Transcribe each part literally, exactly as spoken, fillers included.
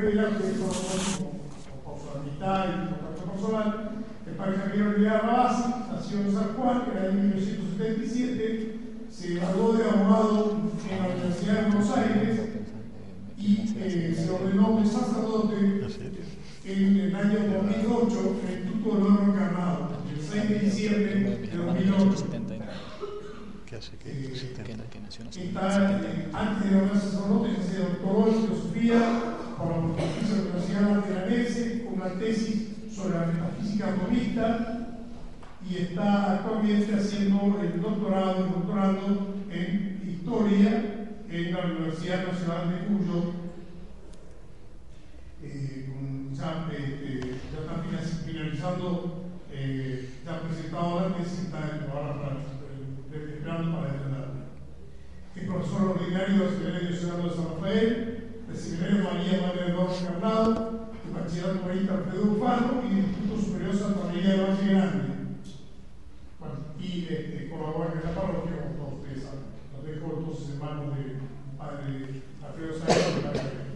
por su amistad y su contacto personal, el padre Javier Olivera Rabasi nació en San Juan, era de mil novecientos setenta y siete, se graduó de abogado en la Universidad de Buenos Aires y eh, se ordenó de sacerdote en el año dos mil ocho en el Instituto del Oro Encarnado, el seis de diciembre de dos mil ocho. ¿Qué hace? ¿Qué, Eh, que, que, que nació en está, eh, antes de ordenarse sacerdote, se doctoró en filosofía por la Pontificia Universidad Lateranense, con una tesis sobre la metafísica monista, y está actualmente haciendo el doctorado, el doctorando en historia en la Universidad Nacional de Cuyo. Eh, con, ya, eh, eh, ya está finalizando, eh, ya ha presentado la tesis, está ahora para, eh, esperando para defenderla. Es profesor ordinario del Seminario Ciudadano de San Rafael, del Seminario María Madre de Oro Encarnado, del Bachillerato Marista Alfredo Bufano y del Instituto Superior Santa María de Valle Grande. Bueno, y este, colabora en la parroquia, como todos ustedes saben. Los dejo entonces en manos del padre Alfredo Sáenz de la Carrera.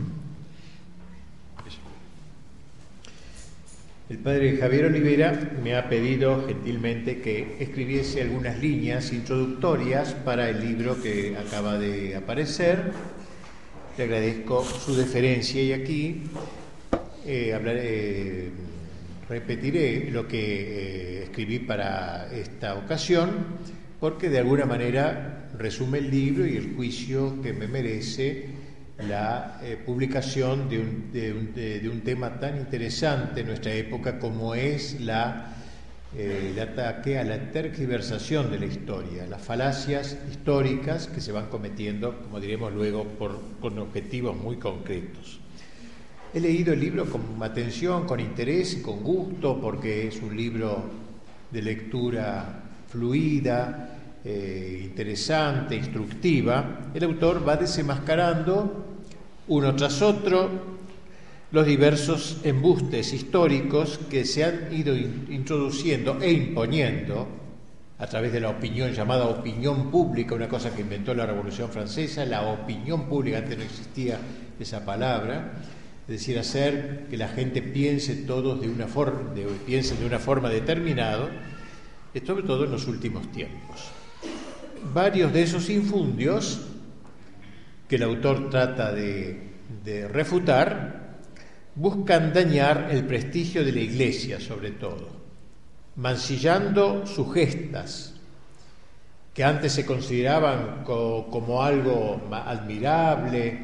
El padre Javier Olivera me ha pedido gentilmente que escribiese algunas líneas introductorias para el libro que acaba de aparecer. Le agradezco su deferencia y aquí eh, hablaré, eh, repetiré lo que eh, escribí para esta ocasión, porque de alguna manera resume el libro y el juicio que me merece la eh, publicación de un, de, un, de, de un tema tan interesante en nuestra época como es la, eh, el ataque a la tergiversación de la historia, las falacias históricas que se van cometiendo, como diremos luego, por, con objetivos muy concretos. He leído el libro con atención, con interés y con gusto, porque es un libro de lectura fluida, eh, interesante, instructiva. El autor va desenmascarando uno tras otro los diversos embustes históricos que se han ido in- introduciendo e imponiendo a través de la opinión, llamada opinión pública, una cosa que inventó la Revolución Francesa, la opinión pública, antes no existía esa palabra, es decir, hacer que la gente piense todos de una forma, de, piensen de una forma determinada, sobre todo en los últimos tiempos. Varios de esos infundios que el autor trata de, de refutar buscan dañar el prestigio de la Iglesia, sobre todo, mancillando sus gestas, que antes se consideraban co- como algo admirable,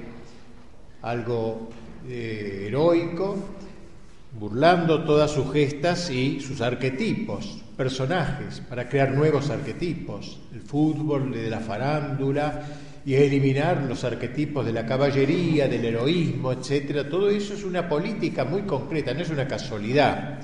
algo eh, heroico, burlando todas sus gestas y sus arquetipos, personajes, para crear nuevos arquetipos, el fútbol, de la farándula, y eliminar los arquetipos de la caballería, del heroísmo, etcétera. Todo eso es una política muy concreta, no es una casualidad.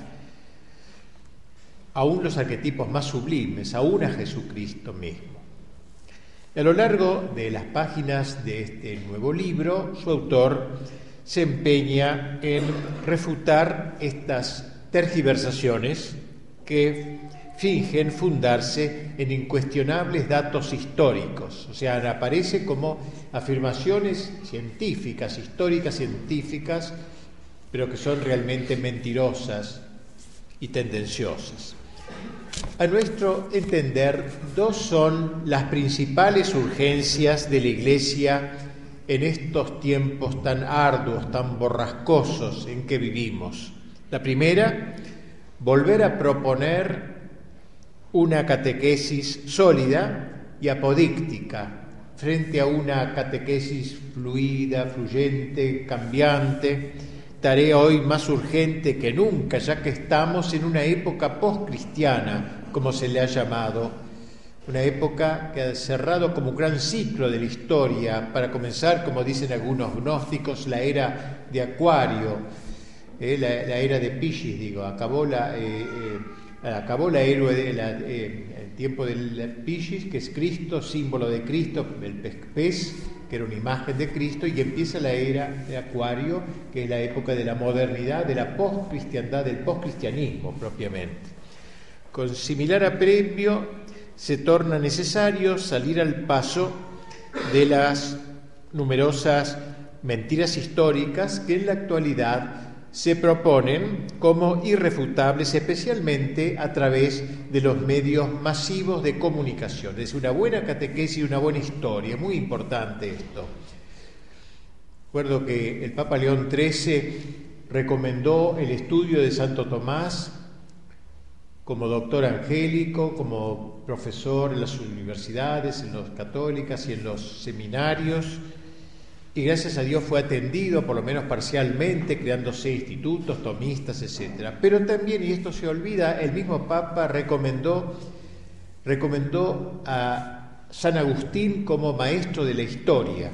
Aún los arquetipos más sublimes, aún a Jesucristo mismo. A lo largo de las páginas de este nuevo libro, su autor se empeña en refutar estas tergiversaciones que fingen fundarse en incuestionables datos históricos, o sea, aparece como afirmaciones científicas, históricas científicas, pero que son realmente mentirosas y tendenciosas. A nuestro entender, dos son las principales urgencias de la Iglesia en estos tiempos tan arduos, tan borrascosos en que vivimos. La primera, volver a proponer una catequesis sólida y apodíctica frente a una catequesis fluida, fluyente, cambiante, tarea hoy más urgente que nunca, ya que estamos en una época postcristiana, como se le ha llamado, una época que ha cerrado como un gran ciclo de la historia, para comenzar, como dicen algunos gnósticos, la era de Acuario, eh, la, la era de Piscis, digo, acabó la... Eh, eh, Acabó la héroe de la, eh, el tiempo del Piscis, que es Cristo, símbolo de Cristo, el pez, que era una imagen de Cristo, y empieza la era de Acuario, que es la época de la modernidad, de la postcristiandad, del postcristianismo propiamente. Con similar apremio se torna necesario salir al paso de las numerosas mentiras históricas que en la actualidad se proponen como irrefutables, especialmente a través de los medios masivos de comunicación. Es una buena catequesis y una buena historia, muy importante esto. Recuerdo que el Papa León trece recomendó el estudio de Santo Tomás como doctor angélico, como profesor en las universidades, en las católicas y en los seminarios, y gracias a Dios fue atendido, por lo menos parcialmente, creándose institutos, tomistas, etcétera. Pero también, y esto se olvida, el mismo Papa recomendó, recomendó a San Agustín como maestro de la historia.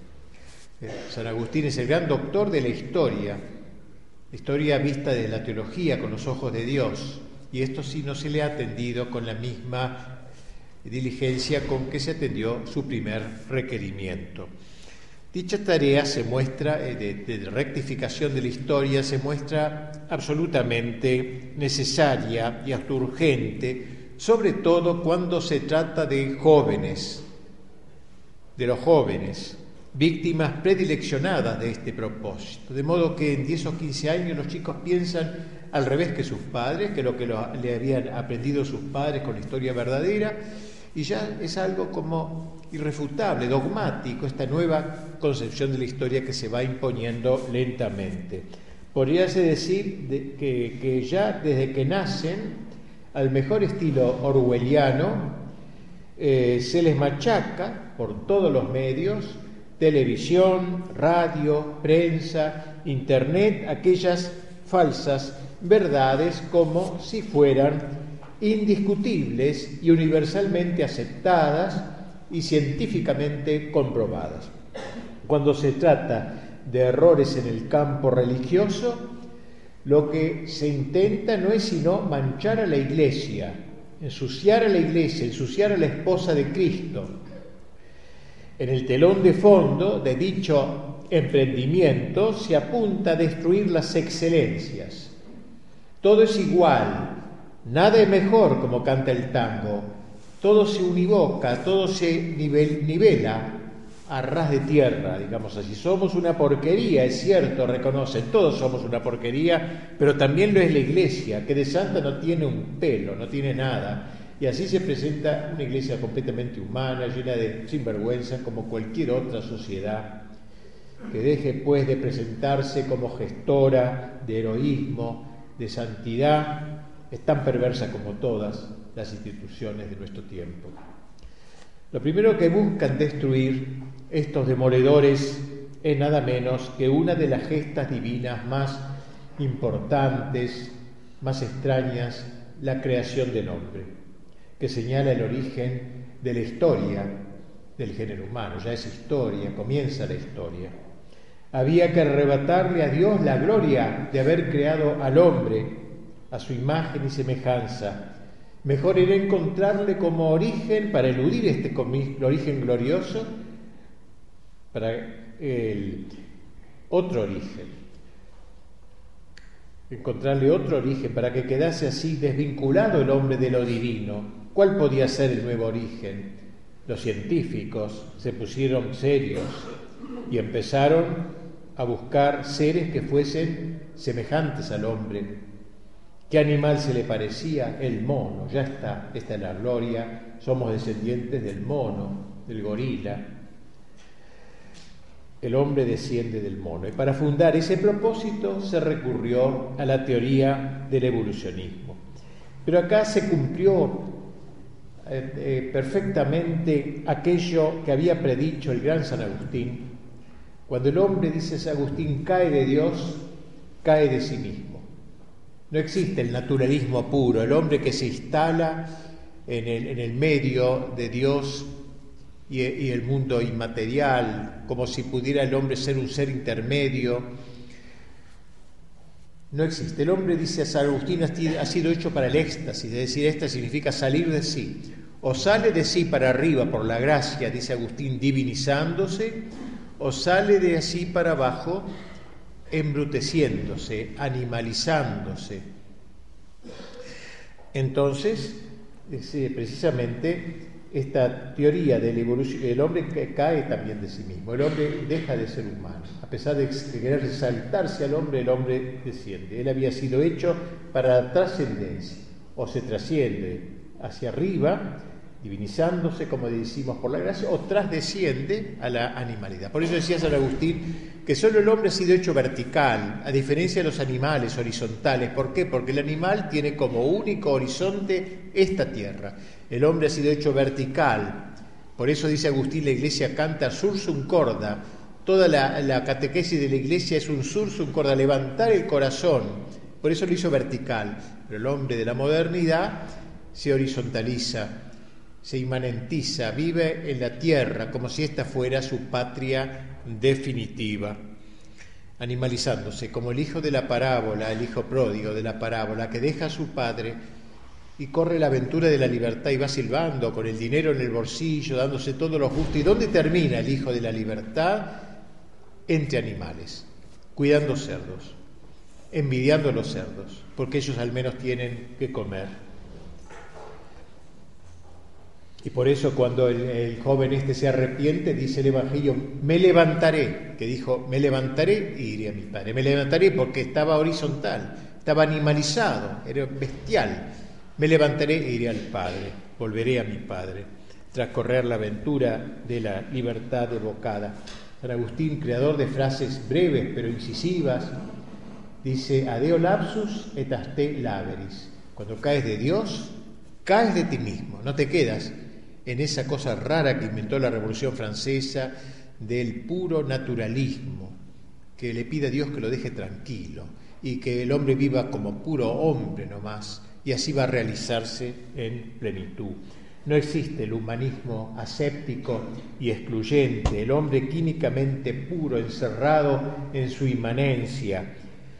San Agustín es el gran doctor de la historia, historia vista desde la teología, con los ojos de Dios, y esto sí no se le ha atendido con la misma diligencia con que se atendió su primer requerimiento. Dicha tarea se muestra, de, de rectificación de la historia, se muestra absolutamente necesaria y hasta urgente, sobre todo cuando se trata de jóvenes, de los jóvenes, víctimas predileccionadas de este propósito. De modo que en diez o quince años los chicos piensan al revés que sus padres, que lo que lo, le habían aprendido sus padres con la historia verdadera, y ya es algo como irrefutable, dogmático, esta nueva concepción de la historia que se va imponiendo lentamente. Podríase decir de, que, que ya desde que nacen, al mejor estilo orwelliano, eh, se les machaca por todos los medios, televisión, radio, prensa, internet, aquellas falsas verdades como si fueran indiscutibles y universalmente aceptadas y científicamente comprobadas. Cuando se trata de errores en el campo religioso, lo que se intenta no es sino manchar a la Iglesia, ensuciar a la Iglesia, ensuciar a la esposa de Cristo. En el telón de fondo de dicho emprendimiento se apunta a destruir las excelencias. Todo es igual, nada es mejor, como canta el tango. Todo se univoca, todo se nivel, nivela a ras de tierra, digamos así. Somos una porquería, es cierto, reconocen, todos somos una porquería, pero también lo es la Iglesia, que de santa no tiene un pelo, no tiene nada. Y así se presenta una Iglesia completamente humana, llena de sinvergüenzas, como cualquier otra sociedad, que deje pues de presentarse como gestora de heroísmo, de santidad, es tan perversa como todas las instituciones de nuestro tiempo. Lo primero que buscan destruir estos demoledores es nada menos que una de las gestas divinas más importantes, más extrañas, la creación del hombre, que señala el origen de la historia del género humano. Ya es historia, comienza la historia. Había que arrebatarle a Dios la gloria de haber creado al hombre a su imagen y semejanza. Mejor era encontrarle como origen, para eludir este origen glorioso, para el otro origen. Encontrarle otro origen, para que quedase así desvinculado el hombre de lo divino. ¿Cuál podía ser el nuevo origen? Los científicos se pusieron serios y empezaron a buscar seres que fuesen semejantes al hombre. ¿Qué animal se le parecía? El mono. Ya está, esta es la gloria. Somos descendientes del mono, del gorila. El hombre desciende del mono. Y para fundar ese propósito se recurrió a la teoría del evolucionismo. Pero acá se cumplió eh, eh, perfectamente aquello que había predicho el gran San Agustín. Cuando el hombre, dice San Agustín, cae de Dios, cae de sí mismo. No existe el naturalismo puro, el hombre que se instala en el, en el medio de Dios y, y el mundo inmaterial, como si pudiera el hombre ser un ser intermedio. No existe. El hombre, dice San Agustín, ha sido hecho para el éxtasis, es decir, éxtasis significa salir de sí. O sale de sí para arriba por la gracia, dice Agustín, divinizándose, o sale de así para abajo embruteciéndose, animalizándose. Entonces, precisamente, esta teoría del evolución, el hombre que cae también de sí mismo, el hombre deja de ser humano, a pesar de querer resaltarse al hombre, el hombre desciende. Él había sido hecho para la trascendencia, o se trasciende hacia arriba, divinizándose, como decimos, por la gracia, o trasdesciende a la animalidad. Por eso decía San Agustín que solo el hombre ha sido hecho vertical, a diferencia de los animales horizontales. ¿Por qué? Porque el animal tiene como único horizonte esta tierra. El hombre ha sido hecho vertical. Por eso dice Agustín, la Iglesia canta sursum corda. Toda la, la catequesis de la Iglesia es un sursum corda, levantar el corazón. Por eso lo hizo vertical. Pero el hombre de la modernidad se horizontaliza, se inmanentiza, vive en la tierra como si esta fuera su patria definitiva, animalizándose como el hijo de la parábola, el hijo pródigo de la parábola, que deja a su padre y corre la aventura de la libertad y va silbando con el dinero en el bolsillo, dándose todos los gustos. ¿Y dónde termina el hijo de la libertad? Entre animales, cuidando cerdos, envidiando a los cerdos, porque ellos al menos tienen que comer. Y por eso cuando el, el joven este se arrepiente, dice el Evangelio, me levantaré, que dijo, me levantaré y iré a mi padre. Me levantaré porque estaba horizontal, estaba animalizado, era bestial. Me levantaré e iré al Padre, volveré a mi Padre, tras correr la aventura de la libertad evocada. San Agustín, creador de frases breves pero incisivas, dice, adeo lapsus et aste laberis. Cuando caes de Dios, caes de ti mismo, no te quedas en esa cosa rara que inventó la Revolución Francesa del puro naturalismo, que le pide a Dios que lo deje tranquilo y que el hombre viva como puro hombre nomás, y así va a realizarse en plenitud. No existe el humanismo aséptico y excluyente, el hombre químicamente puro, encerrado en su inmanencia.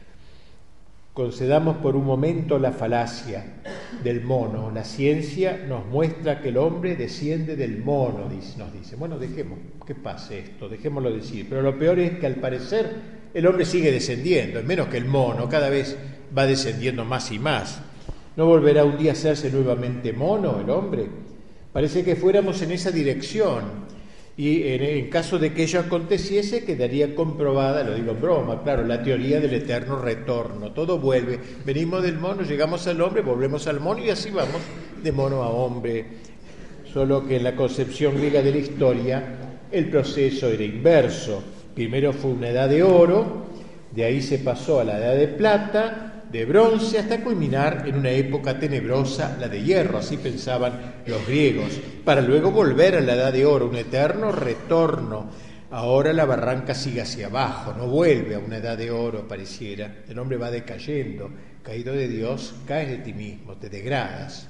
Concedamos por un momento la falacia del mono. La ciencia nos muestra que el hombre desciende del mono, nos dice. Bueno, dejemos que pase esto, dejémoslo decir. Pero lo peor es que al parecer el hombre sigue descendiendo, es menos que el mono, cada vez va descendiendo más y más. ¿No volverá un día a hacerse nuevamente mono el hombre? Parece que fuéramos en esa dirección. Y en, en caso de que ello aconteciese, quedaría comprobada, lo digo en broma, claro, la teoría del eterno retorno. Todo vuelve, venimos del mono, llegamos al hombre, volvemos al mono y así vamos de mono a hombre. Solo que en la concepción griega de la historia el proceso era inverso. Primero fue una edad de oro, de ahí se pasó a la edad de plata, de bronce, hasta culminar en una época tenebrosa, la de hierro, así pensaban los griegos, para luego volver a la edad de oro, un eterno retorno. Ahora la barranca sigue hacia abajo, no vuelve a una edad de oro, pareciera. El hombre va decayendo, caído de Dios, caes de ti mismo, te degradas.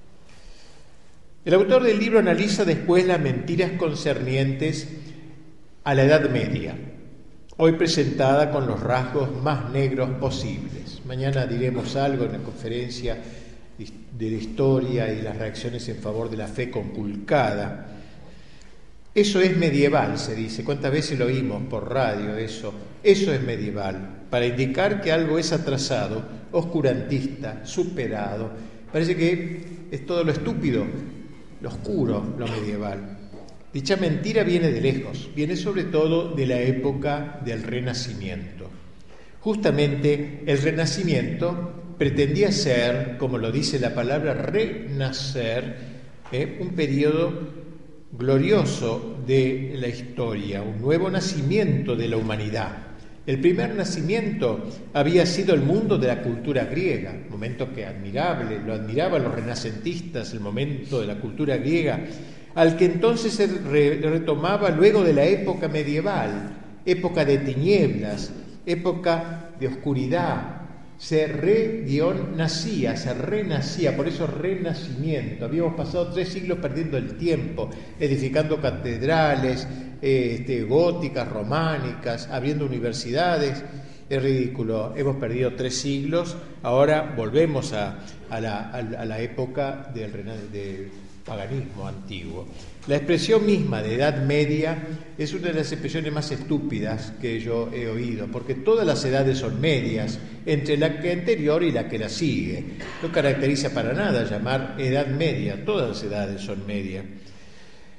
El autor del libro analiza después las mentiras concernientes a la Edad Media, hoy presentada con los rasgos más negros posibles. Mañana diremos algo en la conferencia de la historia y las reacciones en favor de la fe conculcada. Eso es medieval, se dice. ¿Cuántas veces lo oímos por radio eso? Eso es medieval, para indicar que algo es atrasado, oscurantista, superado. Parece que es todo lo estúpido, lo oscuro, lo medieval. Dicha mentira viene de lejos, viene sobre todo de la época del Renacimiento. Justamente el Renacimiento pretendía ser, como lo dice la palabra renacer, ¿eh? un periodo glorioso de la historia, un nuevo nacimiento de la humanidad. El primer nacimiento había sido el mundo de la cultura griega, momento que admirable, lo admiraban los renacentistas, el momento de la cultura griega, al que entonces se re- retomaba luego de la época medieval, época de tinieblas, época de oscuridad. Se re-nacía, se renacía, por eso renacimiento. Habíamos pasado tres siglos perdiendo el tiempo, edificando catedrales eh, este, góticas, románicas, abriendo universidades. Es ridículo, hemos perdido tres siglos, ahora volvemos a, a, la, a la época del, del paganismo antiguo. La expresión misma de Edad Media es una de las expresiones más estúpidas que yo he oído, porque todas las edades son medias, entre la que anterior y la que la sigue. No caracteriza para nada llamar Edad Media, todas las edades son medias.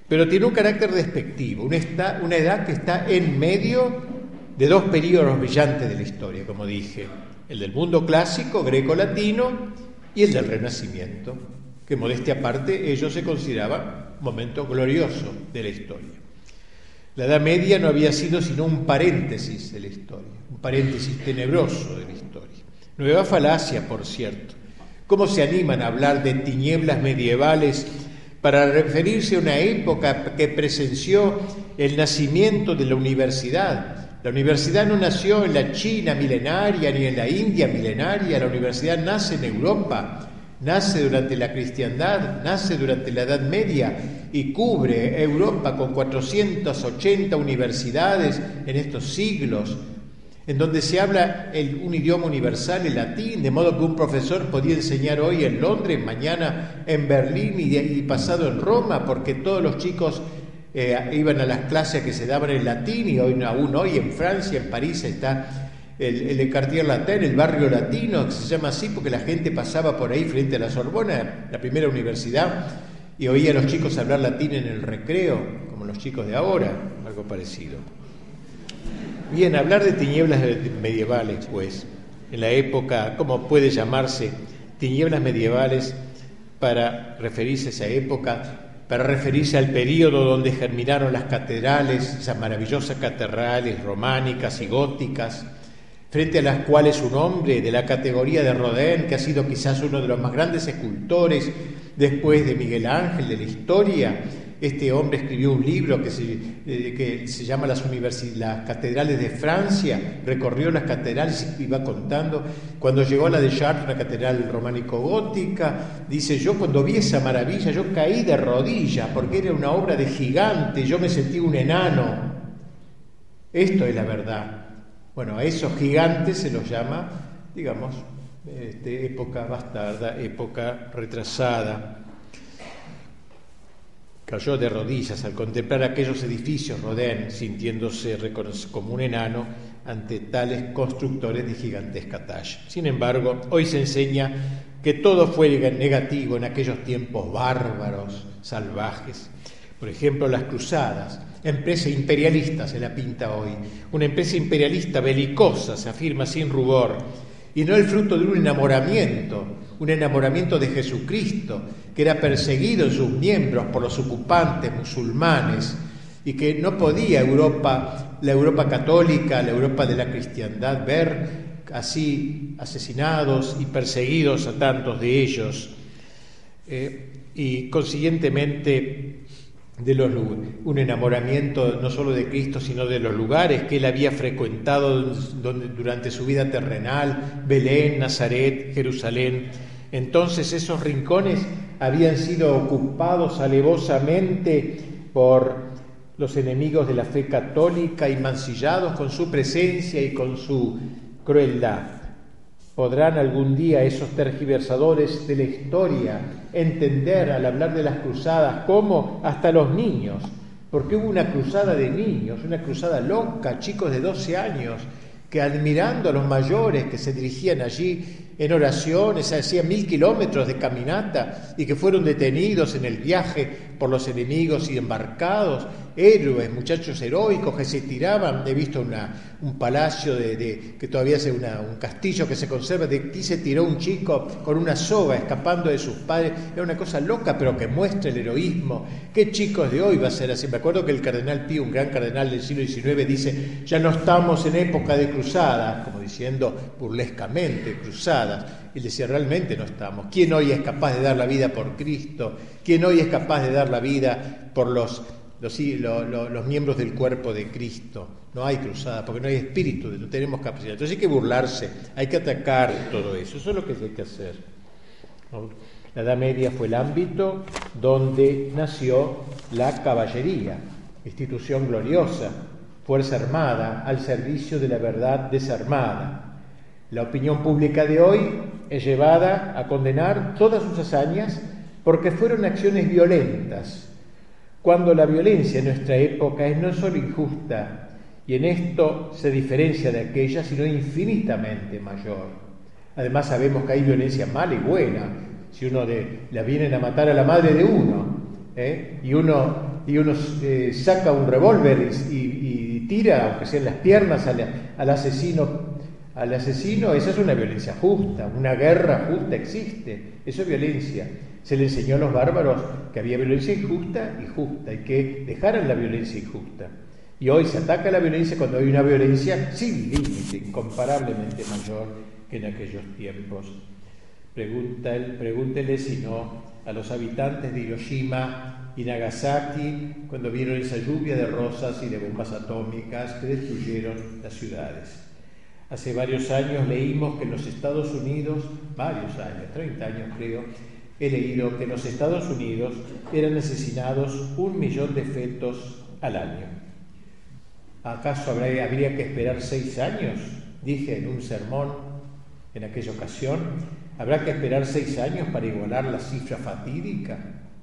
pero tiene un carácter despectivo, una, esta, una edad que está en medio de dos períodos brillantes de la historia, como dije, el del mundo clásico, greco-latino, y el del Renacimiento, que modestia aparte ellos se consideraban un momento glorioso de la historia. La Edad Media no había sido sino un paréntesis de la historia, un paréntesis tenebroso de la historia. Nueva falacia, por cierto. ¿Cómo se animan a hablar de tinieblas medievales para referirse a una época que presenció el nacimiento de la universidad? La universidad no nació en la China milenaria ni en la India milenaria, la universidad nace en Europa, nace durante la cristiandad, nace durante la Edad Media y cubre Europa con cuatrocientas ochenta universidades en estos siglos, en donde se habla el, un idioma universal, el latín, de modo que un profesor podía enseñar hoy en Londres, mañana en Berlín y, de, y pasado en Roma, porque todos los chicos eh, iban a las clases que se daban en latín, y hoy, aún hoy en Francia, en París, está el, el Quartier Latin, el barrio latino, que se llama así porque la gente pasaba por ahí frente a la Sorbona, la primera universidad, y oía a los chicos hablar latín en el recreo, como los chicos de ahora, algo parecido. Bien, hablar de tinieblas medievales, pues, en la época, ¿cómo puede llamarse tinieblas medievales para referirse a esa época, para referirse al periodo donde germinaron las catedrales, esas maravillosas catedrales románicas y góticas, frente a las cuales un hombre de la categoría de Rodin, que ha sido quizás uno de los más grandes escultores después de Miguel Ángel de la historia, este hombre escribió un libro que se, eh, que se llama las, las Catedrales de Francia, recorrió las catedrales y iba contando. Cuando llegó a la de Chartres, una catedral románico-gótica, dice: yo cuando vi esa maravilla, yo caí de rodillas, porque era una obra de gigante, yo me sentí un enano. Esto es la verdad. Bueno, a esos gigantes se los llama, digamos, este, época bastarda, época retrasada. Cayó de rodillas al contemplar aquellos edificios, Rodin, sintiéndose como un enano ante tales constructores de gigantesca talla. Sin embargo, hoy se enseña que todo fue negativo en aquellos tiempos bárbaros, salvajes. Por ejemplo, las cruzadas, empresa imperialista se la pinta hoy, una empresa imperialista belicosa, se afirma sin rubor, y no el fruto de un enamoramiento, un enamoramiento de Jesucristo, que era perseguido en sus miembros por los ocupantes musulmanes, y que no podía Europa, la Europa católica, la Europa de la cristiandad, ver así asesinados y perseguidos a tantos de ellos, eh, y consiguientemente de los, un enamoramiento no solo de Cristo, sino de los lugares que él había frecuentado donde, durante su vida terrenal, Belén, Nazaret, Jerusalén. Entonces esos rincones habían sido ocupados alevosamente por los enemigos de la fe católica y mancillados con su presencia y con su crueldad. ¿Podrán algún día esos tergiversadores de la historia entender, al hablar de las cruzadas, cómo hasta los niños, porque hubo una cruzada de niños, una cruzada loca, chicos de doce años, que admirando a los mayores que se dirigían allí en oraciones, hacían mil kilómetros de caminata y que fueron detenidos en el viaje por los enemigos y embarcados, héroes, muchachos heroicos que se tiraban. He visto una, un palacio de, de, que todavía es una, un castillo que se conserva, de aquí se tiró un chico con una soga escapando de sus padres. Era una cosa loca, pero que muestra el heroísmo. ¿Qué chicos de hoy va a ser así? Me acuerdo que el cardenal Pío, un gran cardenal del siglo diecinueve, dice: ya no estamos en época de cruzadas, como diciendo burlescamente, cruzadas. Y decía: realmente no estamos. ¿Quién hoy es capaz de dar la vida por Cristo? ¿Quién hoy es capaz de dar la vida por los, los, los, los, los miembros del cuerpo de Cristo? No hay cruzada, porque no hay espíritu, no tenemos capacidad. Entonces hay que burlarse, hay que atacar todo eso. Eso es lo que hay que hacer. La Edad Media fue el ámbito donde nació la caballería, institución gloriosa, fuerza armada al servicio de la verdad desarmada. La opinión pública de hoy es llevada a condenar todas sus hazañas porque fueron acciones violentas, cuando la violencia en nuestra época es no solo injusta, y en esto se diferencia de aquella, sino infinitamente mayor. Además sabemos que hay violencia mala y buena. Si uno de, la vienen a matar a la madre de uno, ¿eh? y uno, y uno eh, saca un revólver y, y, y tira, aunque sea en las piernas, al, al asesino, al asesino, esa es una violencia justa, una guerra justa existe, eso es violencia. Se le enseñó a los bárbaros que había violencia injusta y justa, y que dejaran la violencia injusta. Y hoy se ataca la violencia cuando hay una violencia sin límite, incomparablemente mayor que en aquellos tiempos. Pregunta, pregúntele si no a los habitantes de Hiroshima y Nagasaki cuando vieron esa lluvia de rosas y de bombas atómicas que destruyeron las ciudades. Hace varios años leímos que en los Estados Unidos, varios años, treinta años creo, he leído que en los Estados Unidos eran asesinados un millón de fetos al año. ¿Acaso habría, habría que esperar seis años? Dije en un sermón en aquella ocasión. ¿Habrá que esperar seis años para igualar la cifra fatídica?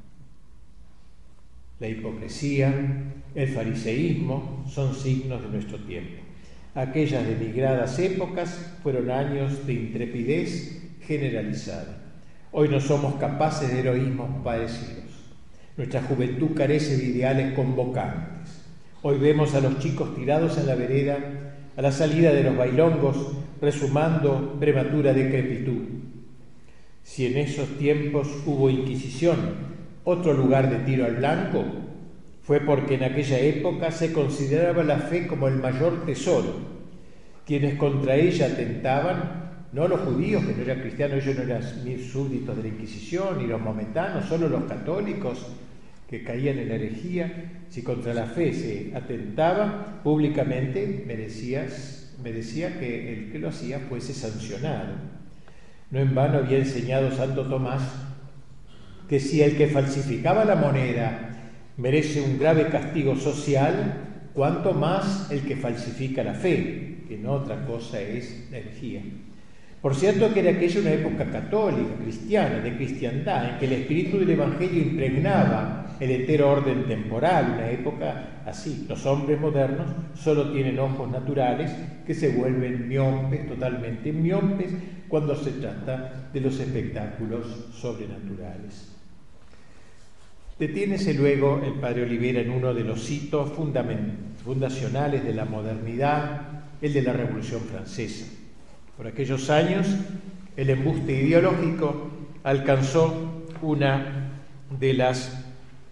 La hipocresía, el fariseísmo son signos de nuestro tiempo. Aquellas denigradas épocas fueron años de intrepidez generalizada. Hoy no somos capaces de heroísmos parecidos. Nuestra juventud carece de ideales convocantes. Hoy vemos a los chicos tirados en la vereda, a la salida de los bailongos, resumando prematura decrepitud. Si en esos tiempos hubo Inquisición, otro lugar de tiro al blanco, fue porque en aquella época se consideraba la fe como el mayor tesoro. Quienes contra ella atentaban, no los judíos, que no eran cristianos, ellos no eran súbditos de la Inquisición, ni los momentanos, solo los católicos que caían en la herejía. Si contra la fe se atentaba públicamente, merecías, merecía que el que lo hacía fuese sancionado. No en vano había enseñado Santo Tomás que si el que falsificaba la moneda merece un grave castigo social, cuanto más el que falsifica la fe, que no otra cosa es la herejía. Por cierto que era aquella una época católica, cristiana, de cristiandad, en que el espíritu del Evangelio impregnaba el entero orden temporal, una época así. Los hombres modernos solo tienen ojos naturales que se vuelven miopes, totalmente miopes, cuando se trata de los espectáculos sobrenaturales. Detiénese luego el padre Olivera en uno de los hitos fundacionales de la modernidad, el de la Revolución Francesa. Por aquellos años, el embuste ideológico alcanzó una de las,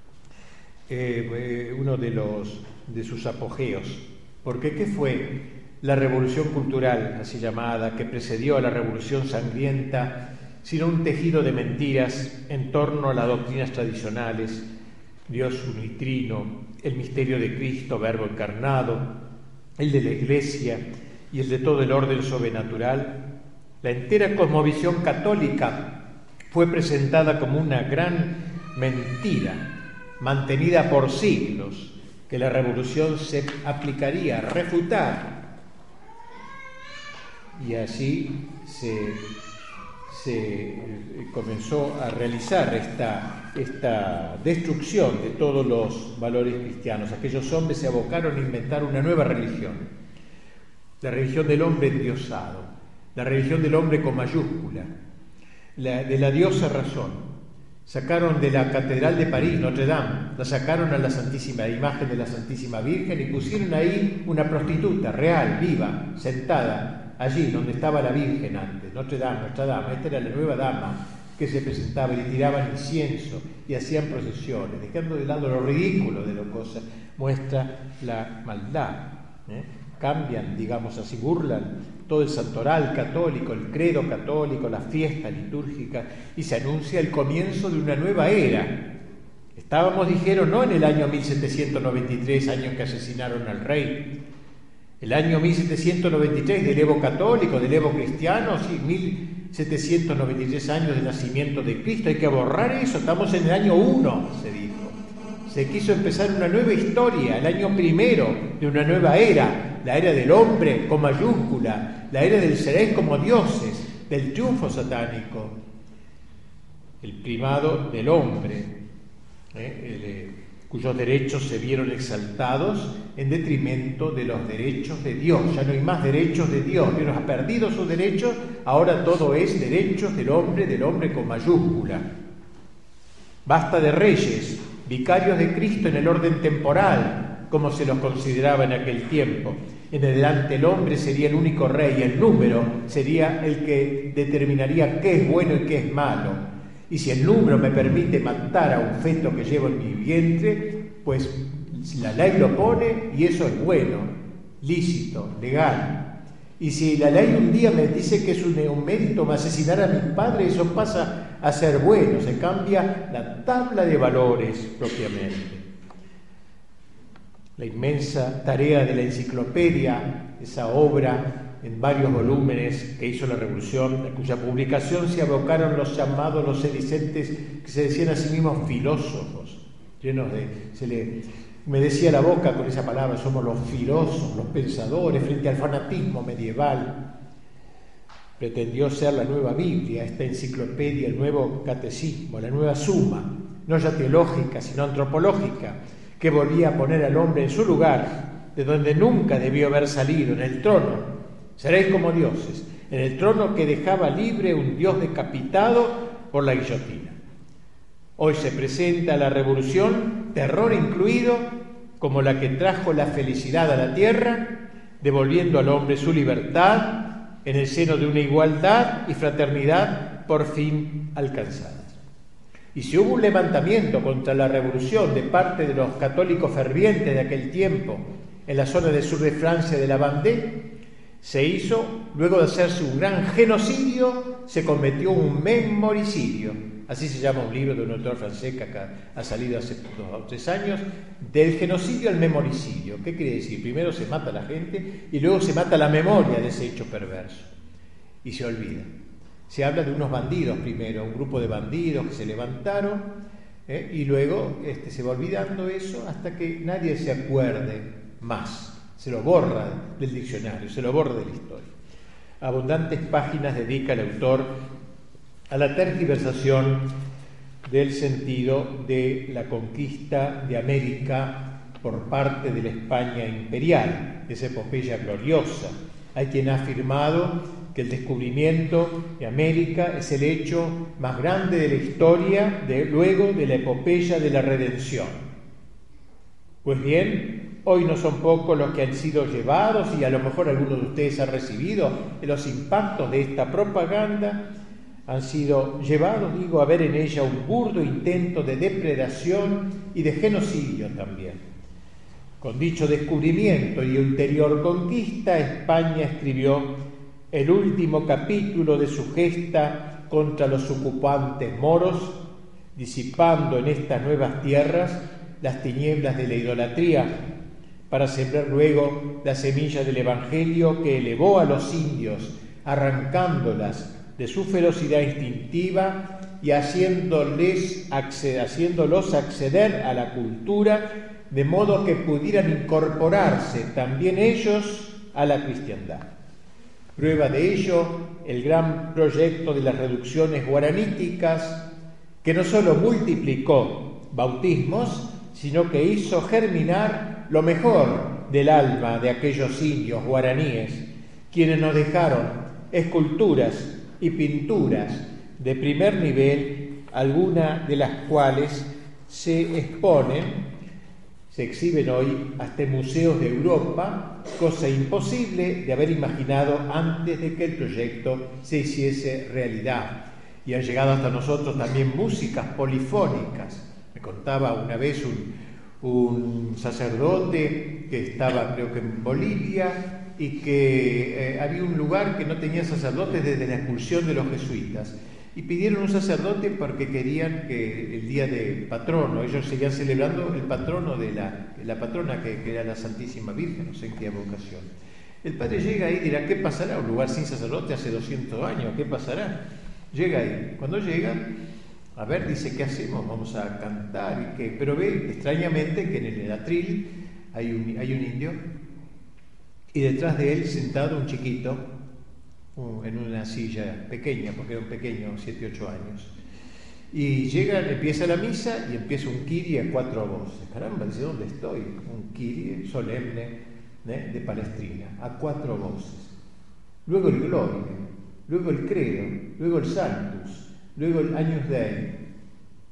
eh, uno de, los, de sus apogeos. Porque ¿qué fue la revolución cultural, así llamada, que precedió a la revolución sangrienta, sino un tejido de mentiras en torno a las doctrinas tradicionales, Dios uno y trino, el misterio de Cristo, verbo encarnado, el de la Iglesia y el de todo el orden sobrenatural? La entera cosmovisión católica fue presentada como una gran mentira, mantenida por siglos, que la revolución se aplicaría a refutar. Y así se, se comenzó a realizar esta, esta destrucción de todos los valores cristianos. Aquellos hombres se abocaron a inventar una nueva religión, la religión del hombre endiosado, la religión del hombre con mayúscula, la, de la diosa razón. Sacaron de la Catedral de París, Notre Dame, la sacaron a la Santísima imagen de la Santísima Virgen y pusieron ahí una prostituta real, viva, sentada allí donde estaba la Virgen antes, Notre Dame, nuestra dama. Esta era la nueva dama que se presentaba y le tiraban incienso y hacían procesiones, dejando de lado lo ridículo de la cosa, muestra la maldad. ¿eh? Cambian, digamos así, burlan todo el santoral católico, el credo católico, la fiesta litúrgica, y se anuncia el comienzo de una nueva era. Estábamos, dijeron, no en el año mil setecientos noventa y tres, año que asesinaron al rey, el año mil setecientos noventa y tres del Evo católico, del Evo cristiano, sí, mil setecientos noventa y tres años del nacimiento de Cristo. Hay que borrar eso, estamos en el año uno, se dijo. Se quiso empezar una nueva historia, el año primero de una nueva era, la era del hombre con mayúscula, la era del seréis como dioses, del triunfo satánico, el primado del hombre, ¿eh? el, eh, cuyos derechos se vieron exaltados en detrimento de los derechos de Dios. Ya no hay más derechos de Dios, Dios ha perdido sus derechos, ahora todo es derechos del hombre, del hombre con mayúscula. Basta de reyes, vicarios de Cristo en el orden temporal, como se los consideraba en aquel tiempo. En adelante el hombre sería el único rey, el número sería el que determinaría qué es bueno y qué es malo. Y si el número me permite matar a un feto que llevo en mi vientre, pues la ley lo pone y eso es bueno, lícito, legal. Y si la ley un día me dice que es un, un mérito asesinar a mi padre, eso pasa a ser bueno, se cambia la tabla de valores propiamente. La inmensa tarea de la enciclopedia, esa obra en varios volúmenes que hizo la Revolución, a cuya publicación se abocaron los llamados, los sedicentes, que se decían a sí mismos filósofos, llenos de... Se le, me decía la boca con esa palabra, somos los filósofos, los pensadores, frente al fanatismo medieval. Pretendió ser la nueva Biblia, esta enciclopedia, el nuevo catecismo, la nueva suma, no ya teológica, sino antropológica, que volvía a poner al hombre en su lugar, de donde nunca debió haber salido, en el trono. Seréis como dioses, en el trono que dejaba libre un dios decapitado por la guillotina. Hoy se presenta la revolución, terror incluido, como la que trajo la felicidad a la tierra, devolviendo al hombre su libertad en el seno de una igualdad y fraternidad por fin alcanzadas. Y si hubo un levantamiento contra la revolución de parte de los católicos fervientes de aquel tiempo en la zona del sur de Francia de la Vendée, se hizo, luego de hacerse un gran genocidio, se cometió un memoricidio. Así se llama un libro de un autor francés que acá ha salido hace dos o tres años, del genocidio al memoricidio. ¿Qué quiere decir? Primero se mata a la gente y luego se mata la memoria de ese hecho perverso. Y se olvida. Se habla de unos bandidos primero, un grupo de bandidos que se levantaron, ¿eh? y luego este, se va olvidando eso hasta que nadie se acuerde más. Se lo borra del diccionario, se lo borra de la historia. Abundantes páginas dedica el autor a la tergiversación del sentido de la conquista de América por parte de la España imperial, esa epopeya gloriosa. Hay quien ha afirmado que el descubrimiento de América es el hecho más grande de la historia de, luego de la epopeya de la redención. Pues bien, hoy no son pocos los que han sido llevados, y a lo mejor algunos de ustedes han recibido los impactos de esta propaganda, han sido llevados, digo, a ver en ella un burdo intento de depredación y de genocidio también. Con dicho descubrimiento y ulterior conquista, España escribió el último capítulo de su gesta contra los ocupantes moros, disipando en estas nuevas tierras las tinieblas de la idolatría, para sembrar luego la semilla del Evangelio que elevó a los indios, arrancándolas de su ferocidad instintiva y haciéndoles, haciéndolos acceder a la cultura, de modo que pudieran incorporarse también ellos a la cristiandad. Prueba de ello el gran proyecto de las reducciones guaraníticas, que no solo multiplicó bautismos, sino que hizo germinar lo mejor del alma de aquellos indios guaraníes, quienes nos dejaron esculturas y pinturas de primer nivel, algunas de las cuales se exponen, se exhiben hoy hasta en museos de Europa, cosa imposible de haber imaginado antes de que el proyecto se hiciese realidad. Y han llegado hasta nosotros también músicas polifónicas. Me contaba una vez un, un sacerdote que estaba, creo que en Bolivia, y que eh, había un lugar que no tenía sacerdotes desde la expulsión de los jesuitas. Y pidieron un sacerdote porque querían que el día de patrono, ellos seguían celebrando el patrono de la, la patrona que, que era la Santísima Virgen, no sé en qué evocación. El padre llega ahí y dirá, ¿qué pasará? Un lugar sin sacerdote hace doscientos años, ¿qué pasará? Llega ahí. Cuando llega, a ver, dice, ¿qué hacemos? Vamos a cantar y qué. Pero ve extrañamente que en el atril hay un, hay un indio y detrás de él sentado un chiquito en una silla pequeña, porque era un pequeño, siete, ocho años. Y llega, empieza la misa y empieza un Kyrie a cuatro voces. Caramba, dice, ¿dónde estoy? Un Kyrie solemne, ¿eh? de Palestrina, a cuatro voces. Luego el Gloria, luego el Credo, luego el Sanctus, luego el Agnus Dei.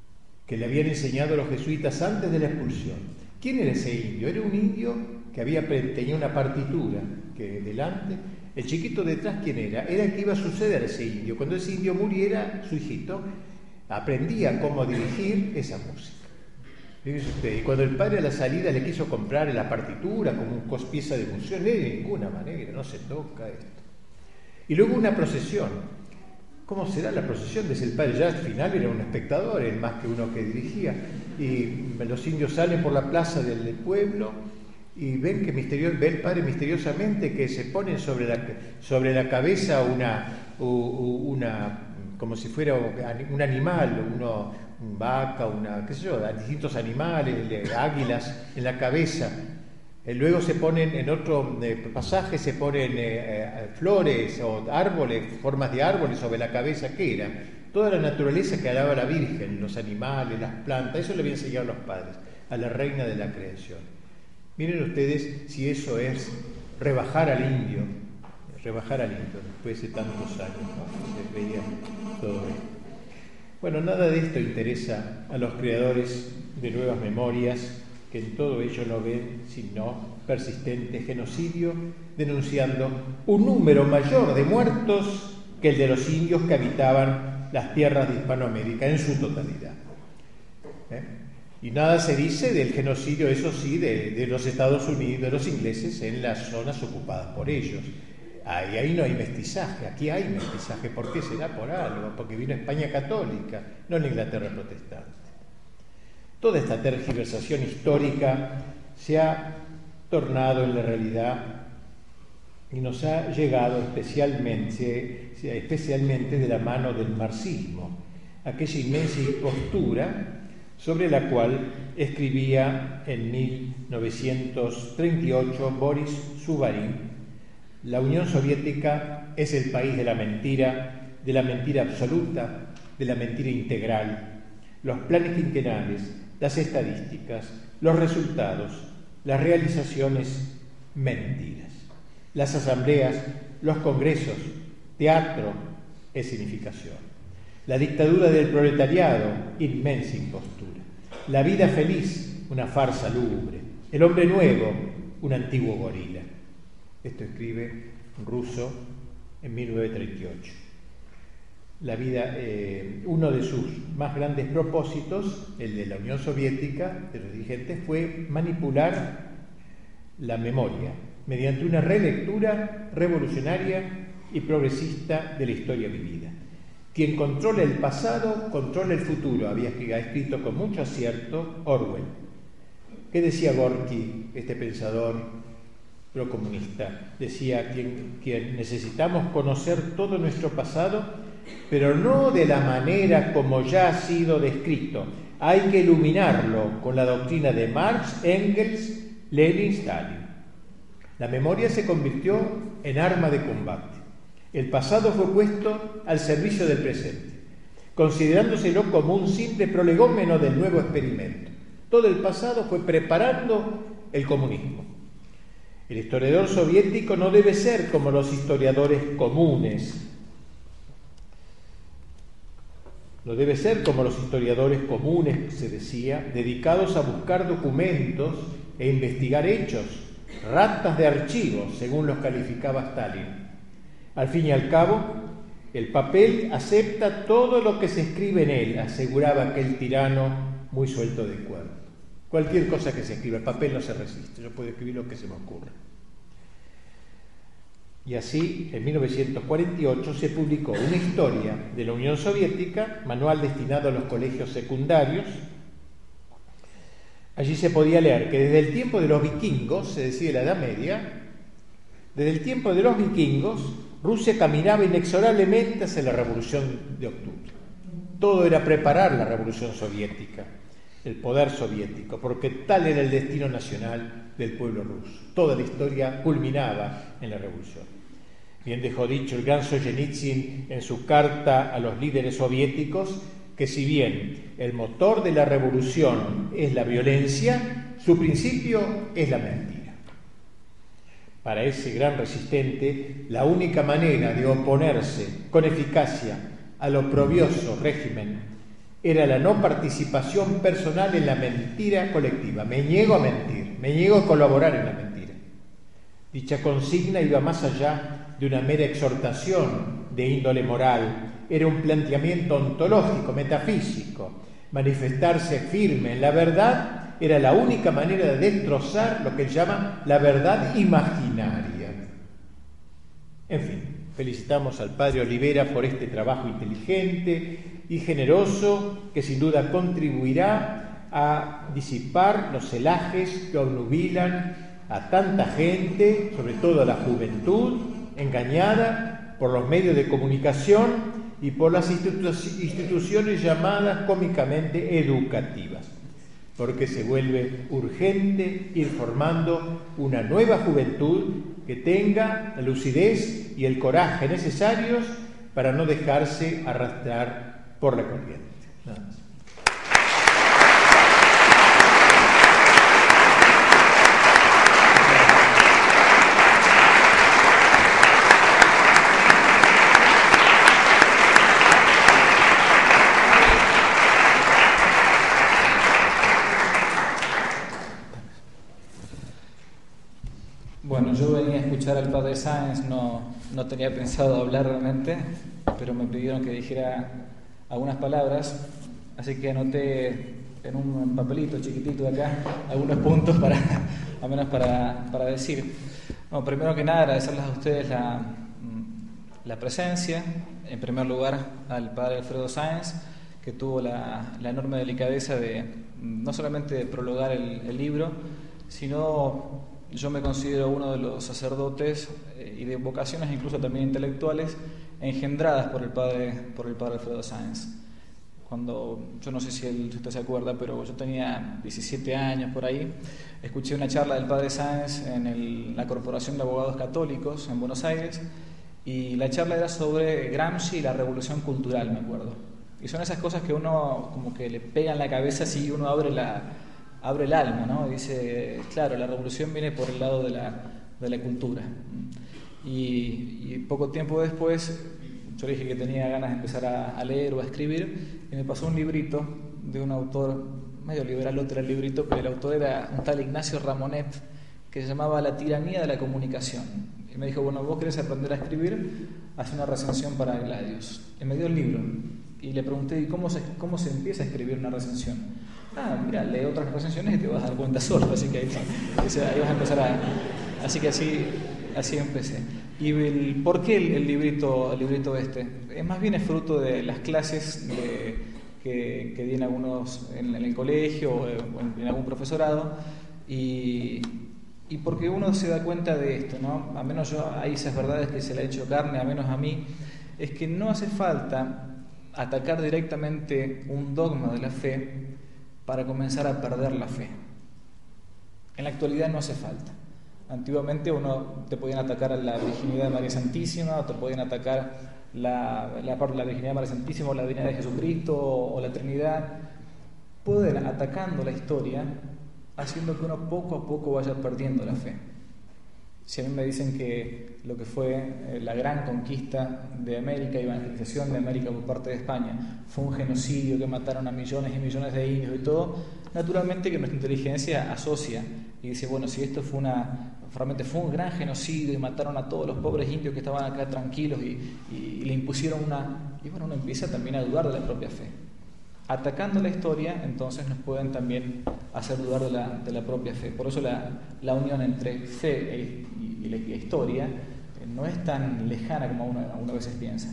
que le habían enseñado los jesuitas antes de la expulsión. ¿Quién era ese indio? Era un indio que había, tenía una partitura que delante. El chiquito detrás, ¿quién era? Era el que iba a suceder a ese indio. Cuando ese indio muriera, su hijito aprendía cómo dirigir esa música. Fíjese usted, y cuando el padre a la salida le quiso comprar la partitura como una pieza de museo, de ninguna manera, no se toca esto. Y luego una procesión. ¿Cómo será la procesión? Desde el padre ya al final era un espectador, él más que uno que dirigía. Y los indios salen por la plaza del, del pueblo y ven que misterio, ve el padre misteriosamente que se ponen sobre la, sobre la cabeza una, una, como si fuera un animal, uno, un vaca, una, qué sé yo, distintos animales, águilas en la cabeza. Luego se ponen, en otro pasaje, se ponen eh, flores o árboles, formas de árboles sobre la cabeza. ¿Qué era? Toda la naturaleza que alaba a la Virgen, los animales, las plantas, eso le habían enseñado los padres, a la reina de la creación. Miren ustedes si eso es rebajar al indio, rebajar al indio, después de tantos años, ¿no? Se veía todo esto. Bueno, nada de esto interesa a los creadores de nuevas memorias, que en todo ello no ven sino persistente genocidio, denunciando un número mayor de muertos que el de los indios que habitaban las tierras de Hispanoamérica en su totalidad. ¿Eh? Y nada se dice del genocidio, eso sí, de, de los Estados Unidos, de los ingleses en las zonas ocupadas por ellos. Ahí, ahí no hay mestizaje, aquí hay mestizaje. ¿Por qué será? Por algo, porque vino España católica, no en Inglaterra protestante. Toda esta tergiversación histórica se ha tornado en la realidad y nos ha llegado especialmente, especialmente de la mano del marxismo, aquella inmensa impostura sobre la cual escribía en mil novecientos treinta y ocho Boris Zhuvarin: la Unión Soviética es el país de la mentira, de la mentira absoluta, de la mentira integral. Los planes quinquenales, las estadísticas, los resultados, las realizaciones, mentiras. Las asambleas, los congresos, teatro, escenificación. La dictadura del proletariado, inmensa impostura. La vida feliz, una farsa lúgubre. El hombre nuevo, un antiguo gorila. Esto escribe un ruso en mil novecientos treinta y ocho. La vida, eh, uno de sus más grandes propósitos, el de la Unión Soviética, de los dirigentes, fue manipular la memoria mediante una relectura revolucionaria y progresista de la historia vivida. Quien controla el pasado, controla el futuro, había escrito con mucho acierto Orwell. ¿Qué decía Gorky, este pensador procomunista? Decía, quien, quien necesitamos conocer todo nuestro pasado, pero no de la manera como ya ha sido descrito. Hay que iluminarlo con la doctrina de Marx, Engels, Lenin, Stalin. La memoria se convirtió en arma de combate. El pasado fue puesto al servicio del presente, considerándoselo como un simple prolegómeno del nuevo experimento. Todo el pasado fue preparando el comunismo. El historiador soviético no debe ser como los historiadores comunes. No debe ser como los historiadores comunes, se decía, dedicados a buscar documentos e investigar hechos, ratas de archivos, según los calificaba Stalin. Al fin y al cabo, el papel acepta todo lo que se escribe en él, aseguraba aquel tirano muy suelto de cuerpo. Cualquier cosa que se escriba, el papel no se resiste, yo puedo escribir lo que se me ocurra. Y así, en mil novecientos cuarenta y ocho, se publicó una historia de la Unión Soviética, manual destinado a los colegios secundarios. Allí se podía leer que desde el tiempo de los vikingos, se decía en la Edad Media, desde el tiempo de los vikingos, Rusia caminaba inexorablemente hacia la Revolución de Octubre. Todo era preparar la Revolución Soviética, el poder soviético, porque tal era el destino nacional del pueblo ruso. Toda la historia culminaba en la Revolución. Bien dejó dicho el gran Solzhenitsyn en su carta a los líderes soviéticos que si bien el motor de la revolución es la violencia, su principio es la mentira. Para ese gran resistente, la única manera de oponerse con eficacia al oprobioso régimen era la no participación personal en la mentira colectiva. Me niego a mentir, me niego a colaborar en la mentira. Dicha consigna iba más allá de una mera exhortación de índole moral, era un planteamiento ontológico, metafísico. Manifestarse firme en la verdad era la única manera de destrozar lo que él llama la verdad imaginaria. En fin, felicitamos al padre Olivera por este trabajo inteligente y generoso que sin duda contribuirá a disipar los celajes que obnubilan a tanta gente, sobre todo a la juventud, engañada por los medios de comunicación y por las institu- instituciones llamadas cómicamente educativas, porque se vuelve urgente ir formando una nueva juventud que tenga la lucidez y el coraje necesarios para no dejarse arrastrar por la corriente. Nada más. Bueno, yo venía a escuchar al padre Sáenz, no, no tenía pensado hablar realmente, pero me pidieron que dijera algunas palabras, así que anoté en un papelito chiquitito de acá algunos puntos para, al menos para, para decir. Bueno, primero que nada, agradecerles a ustedes la, la presencia, en primer lugar al padre Alfredo Sáenz, que tuvo la, la enorme delicadeza de no solamente de prologar el, el libro, sino... Yo me considero uno de los sacerdotes eh, y de vocaciones incluso también intelectuales engendradas por el padre, por el padre Alfredo Sáenz. Cuando, yo no sé si, él, si usted se acuerda, pero yo tenía diecisiete años por ahí, escuché una charla del padre Sáenz en el, la Corporación de Abogados Católicos en Buenos Aires, y la charla era sobre Gramsci y la revolución cultural, me acuerdo. Y son esas cosas que uno como que le pega en la cabeza si uno abre la... abre el alma, ¿no? Y dice, claro, la revolución viene por el lado de la, de la cultura. Y, y poco tiempo después, yo le dije que tenía ganas de empezar a, a leer o a escribir, y me pasó un librito de un autor, medio liberal otro el librito, pero el autor era un tal Ignacio Ramonet, que se llamaba La tiranía de la comunicación. Y me dijo, bueno, vos querés aprender a escribir, haz una recensión para Gladius. Y me dio el libro. Y le pregunté, ¿y cómo se, cómo se empieza a escribir una recensión? Ah, mira, lee otras recensiones y te vas a dar cuenta solo, así que ahí, ahí vas a empezar a... Así que así, así empecé. ¿Y el, por qué el, el, librito, el librito este? Es más bien es fruto de las clases de, que, que di en algunos, en, en el colegio o en, en algún profesorado, y, y porque uno se da cuenta de esto, ¿no? A menos yo, hay esas verdades que se le ha hecho carne, a menos a mí, es que no hace falta atacar directamente un dogma de la fe para comenzar a perder la fe. En la actualidad no hace falta. Antiguamente uno te podían atacar a la virginidad de María Santísima, o te podían atacar la, la, la virginidad de María Santísima o la divinidad de Jesucristo o, o la Trinidad. Pueden atacando la historia, haciendo que uno poco a poco vaya perdiendo la fe. Si a mí me dicen que lo que fue la gran conquista de América, evangelización de América por parte de España, fue un genocidio, que mataron a millones y millones de indios y todo, naturalmente que nuestra inteligencia asocia y dice, bueno, si esto fue una, realmente fue un gran genocidio y mataron a todos los pobres indios que estaban acá tranquilos y, y, y le impusieron una... Y bueno, uno empieza también a dudar de la propia fe. Atacando la historia, entonces nos pueden también hacer dudar de la, de la propia fe. Por eso la, la unión entre fe e, y, y la y historia eh, no es tan lejana como uno, uno a veces piensa.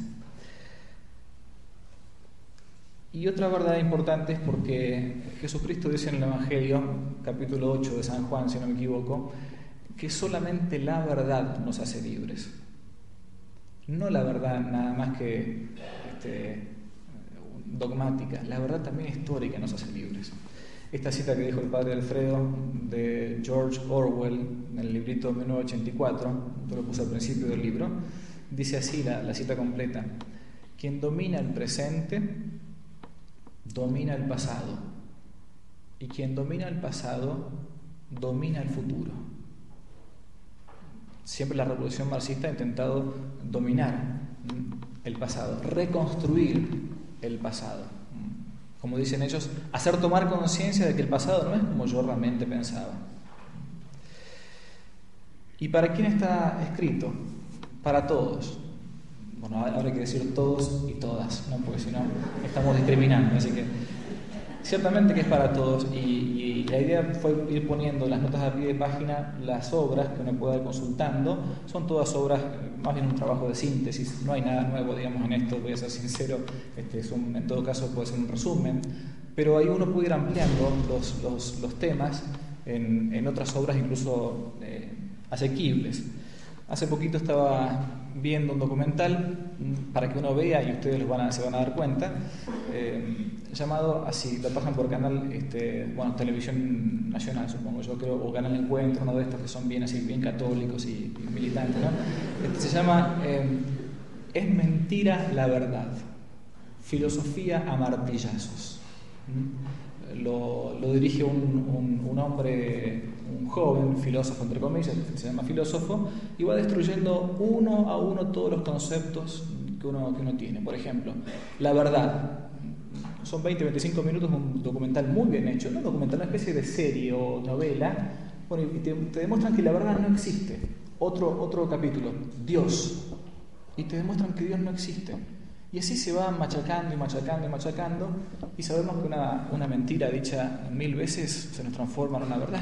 Y otra verdad importante es porque Jesucristo dice en el Evangelio, capítulo ocho de San Juan, si no me equivoco, que solamente la verdad nos hace libres. No la verdad nada más que... Este, dogmática, la verdad también histórica nos hace libres. Esta cita que dijo el padre Alfredo de George Orwell en el librito mil novecientos ochenta y cuatro, yo lo puse al principio del libro, dice así la, la cita completa: quien domina el presente domina el pasado, y quien domina el pasado domina el futuro. Siempre la revolución marxista ha intentado dominar el pasado, reconstruir el pasado, como dicen ellos, hacer tomar conciencia de que el pasado no es como yo realmente pensaba. ¿Y para quién está escrito? Para todos. Bueno, ahora hay que decir todos y todas, ¿no? Porque si no estamos discriminando, así que ciertamente que es para todos, y, y la idea fue ir poniendo las notas a pie de página, las obras que uno pueda ir consultando. Son todas obras, más bien un trabajo de síntesis, no hay nada nuevo, digamos, en esto, voy a ser sincero, este es un, en todo caso puede ser un resumen, pero ahí uno puede ir ampliando los, los, los temas en, en otras obras incluso eh, asequibles. Hace poquito estaba viendo un documental para que uno vea, y ustedes los van a, se van a dar cuenta, eh, llamado así, lo pasan por canal, este, bueno, Televisión Nacional, supongo yo, creo, o Canal Encuentro, uno de estos que son bien así, bien católicos y, y militantes, ¿no? Este se llama eh, Es mentira la verdad, filosofía a martillazos. ¿Mm? Lo, lo dirige un, un, un hombre, un joven filósofo, entre comillas, que se llama filósofo, y va destruyendo uno a uno todos los conceptos que uno, que uno tiene. Por ejemplo, la verdad. Son veinte a veinticinco minutos, un documental muy bien hecho, no un documental, una especie de serie o novela. Bueno, y te, te demuestran que la verdad no existe. Otro, otro capítulo, Dios. Y te demuestran que Dios no existe. Y así se va machacando y machacando y machacando, y sabemos que una, una mentira dicha mil veces se nos transforma en una verdad.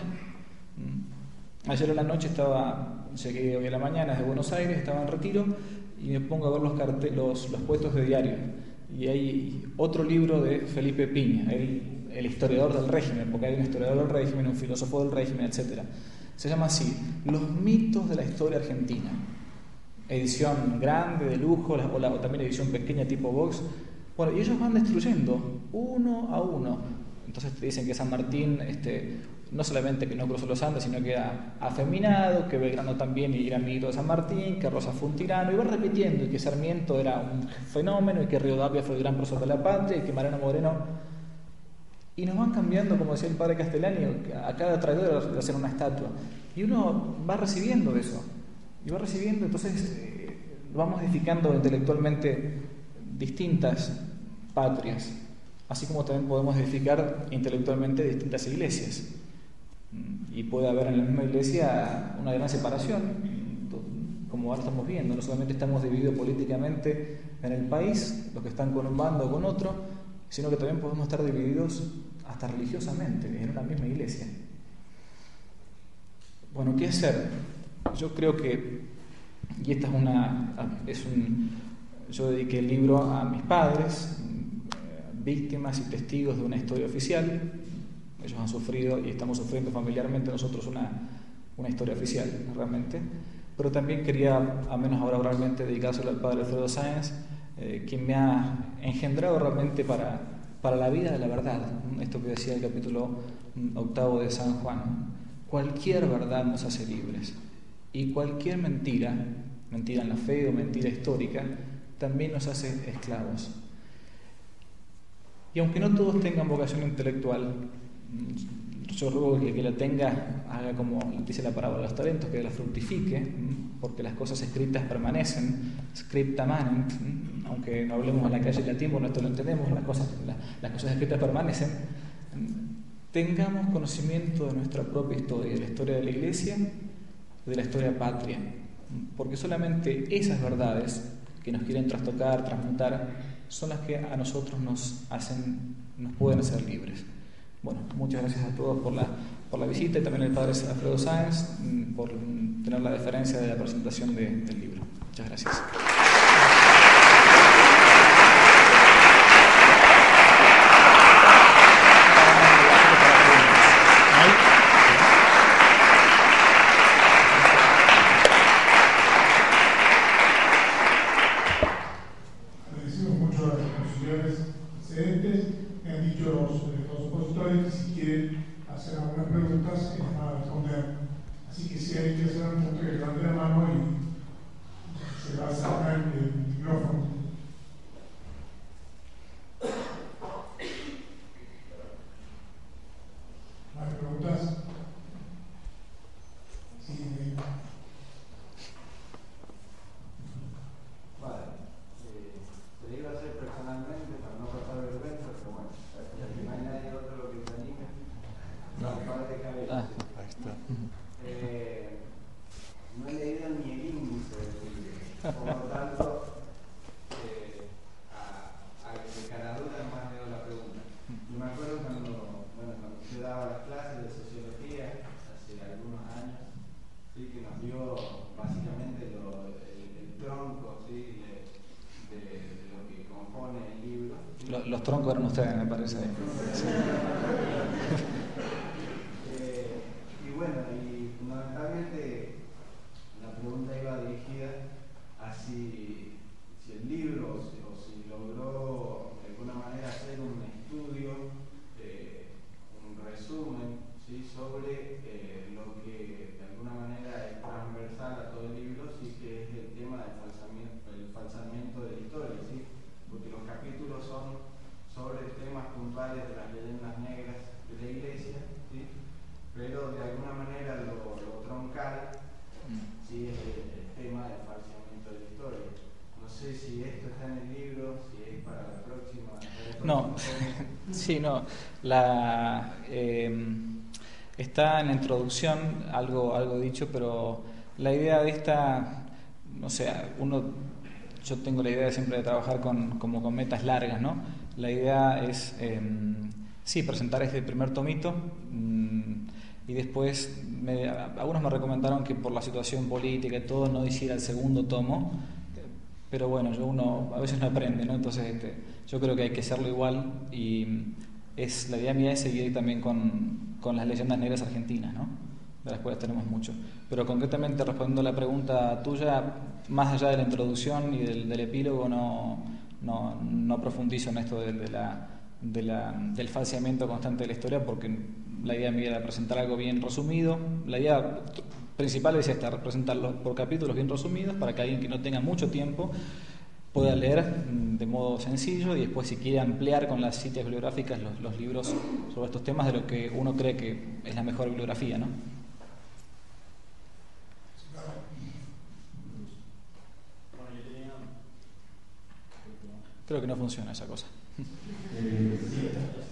Ayer en la noche estaba, llegué hoy a la mañana desde Buenos Aires, estaba en retiro, y me pongo a ver los, cartel, los, los puestos de diario. Y hay otro libro de Felipe Piña, el, el historiador del régimen, porque hay un historiador del régimen, un filósofo del régimen, etcétera. Se llama así, Los mitos de la historia argentina. Edición grande, de lujo, o, la, o también edición pequeña tipo box. Bueno, y ellos van destruyendo uno a uno. Entonces te dicen que San Martín, este, no solamente que no cruzó los Andes, sino que era afeminado, que Belgrano también era amiguito de San Martín, que Rosa fue un tirano, y va repitiendo, y que Sarmiento era un fenómeno, y que Rivadavia fue el gran prócer de la patria, y que Mariano Moreno. Y nos van cambiando, como decía el padre Castellani, a cada traidor le hacen una estatua. Y uno va recibiendo eso. Y va recibiendo, entonces eh, vamos edificando intelectualmente distintas patrias, así como también podemos edificar intelectualmente distintas iglesias. Y puede haber en la misma iglesia una gran separación, como ahora estamos viendo. No solamente estamos divididos políticamente en el país, los que están con un bando o con otro, sino que también podemos estar divididos hasta religiosamente en una misma iglesia. Bueno, ¿qué hacer? Yo creo que, y esta es una, es un, yo dediqué el libro a mis padres, víctimas y testigos de una historia oficial. Ellos han sufrido y estamos sufriendo familiarmente nosotros una, una historia oficial, realmente. Pero también quería, al menos ahora oralmente, dedicárselo al padre Alfredo Sáenz, eh, quien me ha engendrado realmente para, para la vida de la verdad. Esto que decía el capítulo octavo de San Juan. Cualquier verdad nos hace libres. Y cualquier mentira, mentira en la fe o mentira histórica, también nos hace esclavos. Y aunque no todos tengan vocación intelectual, yo ruego que el que la tenga haga como dice la parábola de los talentos, que la fructifique, porque las cosas escritas permanecen, scripta manent, aunque no hablemos en la calle latín, bueno, esto lo entendemos, las cosas, las cosas escritas permanecen. Tengamos conocimiento de nuestra propia historia, de la historia de la Iglesia, de la historia patria, porque solamente esas verdades que nos quieren trastocar, transmutar, son las que a nosotros nos hacen, nos pueden hacer libres. Bueno, muchas gracias a todos por la, por la visita, y también al padre Alfredo Sáenz por tener la deferencia de la presentación de, del libro. Muchas gracias. Así que si hay que hacer un punto que levante la mano y se va a sacar. ¿sí? de, de, de lo que compone el libro. Los, los troncos eran ustedes, me parece. Sí. eh, y bueno, y fundamentalmente la pregunta iba dirigida a si, si el libro o si, o si logró de alguna manera hacer un estudio, eh, un resumen, ¿sí? sobre eh, lo que de alguna manera es transversal a todo el libro, sí, que es el tema del falsamiento, el falsamiento de la historia, ¿sí? Porque los capítulos son sobre temas puntuales de las leyendas negras de la iglesia, ¿sí? Pero de alguna manera lo, lo troncal, ¿sí? es el, el tema del falsamiento de la historia. No sé si esto está en el libro, si es para la próxima. No, sí, no. La, eh, está en la introducción algo, algo dicho, pero la idea de esta, no sé, uno, yo tengo la idea siempre de trabajar con, como con metas largas, ¿no? La idea es, eh, sí, presentar este primer tomito. Mmm, Y después, me, algunos me recomendaron que por la situación política y todo no hiciera el segundo tomo, pero bueno, yo uno a veces no aprende, ¿no? Entonces este, yo creo que hay que hacerlo igual, y es, la idea mía es seguir también con, con las leyendas negras argentinas, ¿no? De las cuales tenemos mucho. Pero concretamente, respondiendo a la pregunta tuya, más allá de la introducción y del, del epílogo, no, no, no profundizo en esto de, de la, de la, del falseamiento constante de la historia, porque la idea mía era presentar algo bien resumido. La idea principal es esta, presentarlo por capítulos bien resumidos para que alguien que no tenga mucho tiempo pueda leer de modo sencillo, y después, si quiere ampliar con las citas bibliográficas los, los libros sobre estos temas, de lo que uno cree que es la mejor bibliografía, ¿no? Creo que no funciona esa cosa. Eh, sí.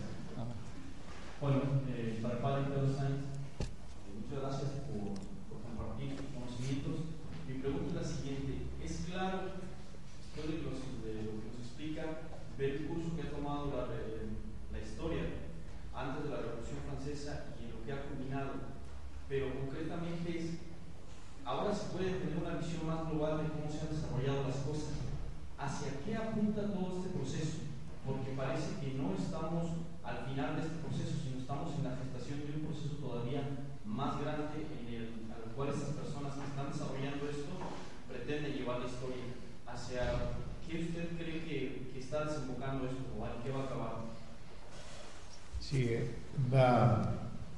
Bueno, eh, para el padre Pedro Sáenz, eh, muchas gracias por, por compartir sus conocimientos. Mi pregunta es la siguiente: ¿es claro, después de, los, de lo que nos explica, ver el curso que ha tomado la, la historia antes de la Revolución Francesa y en lo que ha combinado, pero concretamente es, ahora se puede tener una visión más global de cómo se han desarrollado las cosas? ¿Hacia qué apunta todo este proceso? Porque parece que no estamos al final de este proceso, sino estamos en la gestación de un proceso todavía más grande, en el, al cual estas personas que están desarrollando esto pretenden llevar la historia. ¿Hacia qué usted cree que, que está desembocando esto, o en qué va a acabar? Sí, va,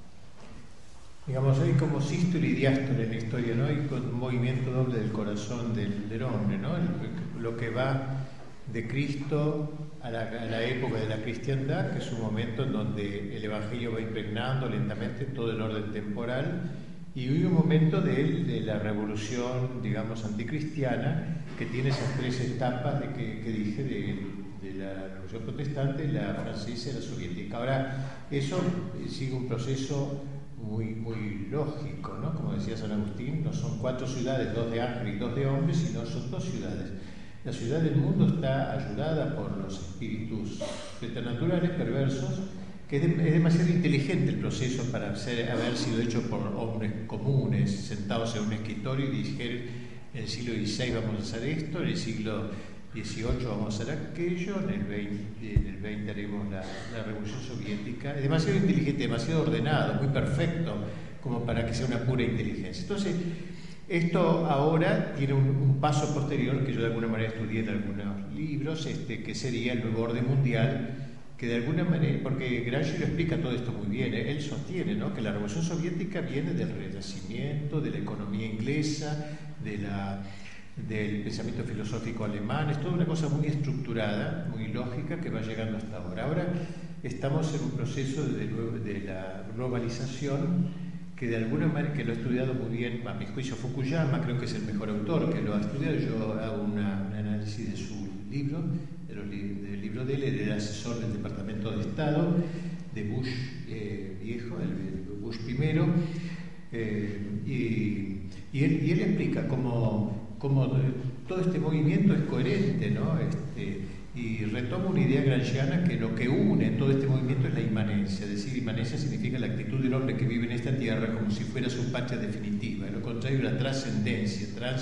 digamos, hay como sístole y diástole en la historia, ¿no? Hay un movimiento doble del corazón del, del hombre, ¿no? Lo que va de Cristo a la, a la época de la cristiandad, que es un momento en donde el Evangelio va impregnando lentamente todo el orden temporal, y hay un momento de, de la revolución, digamos, anticristiana, que tiene esas tres etapas de que, que dije, de, de la revolución protestante, la francesa y la soviética. Ahora, eso sigue un proceso muy, muy lógico, ¿no? Como decía San Agustín, no son cuatro ciudades, dos de ángeles y dos de hombres, sino son dos ciudades. La ciudad del mundo está ayudada por los espíritus pretanaturales perversos, que es, de, es demasiado inteligente el proceso para ser, haber sido hecho por hombres comunes, sentados en un escritorio y dijeron: en el siglo dieciséis vamos a hacer esto, en el siglo dieciocho vamos a hacer aquello, en el veinte, en el veinte haremos la, la revolución soviética. Es demasiado inteligente, demasiado ordenado, muy perfecto, como para que sea una pura inteligencia. Entonces, esto ahora tiene un, un paso posterior que yo de alguna manera estudié en algunos libros, este, que sería el nuevo orden mundial, que de alguna manera, porque Gramsci lo explica todo esto muy bien, ¿eh? Él sostiene, ¿no?, que la revolución soviética viene del renacimiento, de la economía inglesa, de la, del pensamiento filosófico alemán. Es toda una cosa muy estructurada, muy lógica, que va llegando hasta ahora. Ahora estamos en un proceso de, de la globalización, que de alguna manera, que lo he estudiado muy bien, a mi juicio Fukuyama, creo que es el mejor autor que lo ha estudiado. Yo hago una, un análisis de su libro, de los, del libro de él, del asesor del Departamento de Estado de Bush eh, viejo, el Bush primero, eh, y, y, él, y él explica cómo, cómo todo este movimiento es coherente, ¿no? Este, y retoma una idea gramsciana, que lo que une todo este movimiento es la inmanencia. Es decir, inmanencia significa la actitud del hombre que vive en esta tierra como si fuera su patria definitiva, y lo contrario, la trascendencia, trans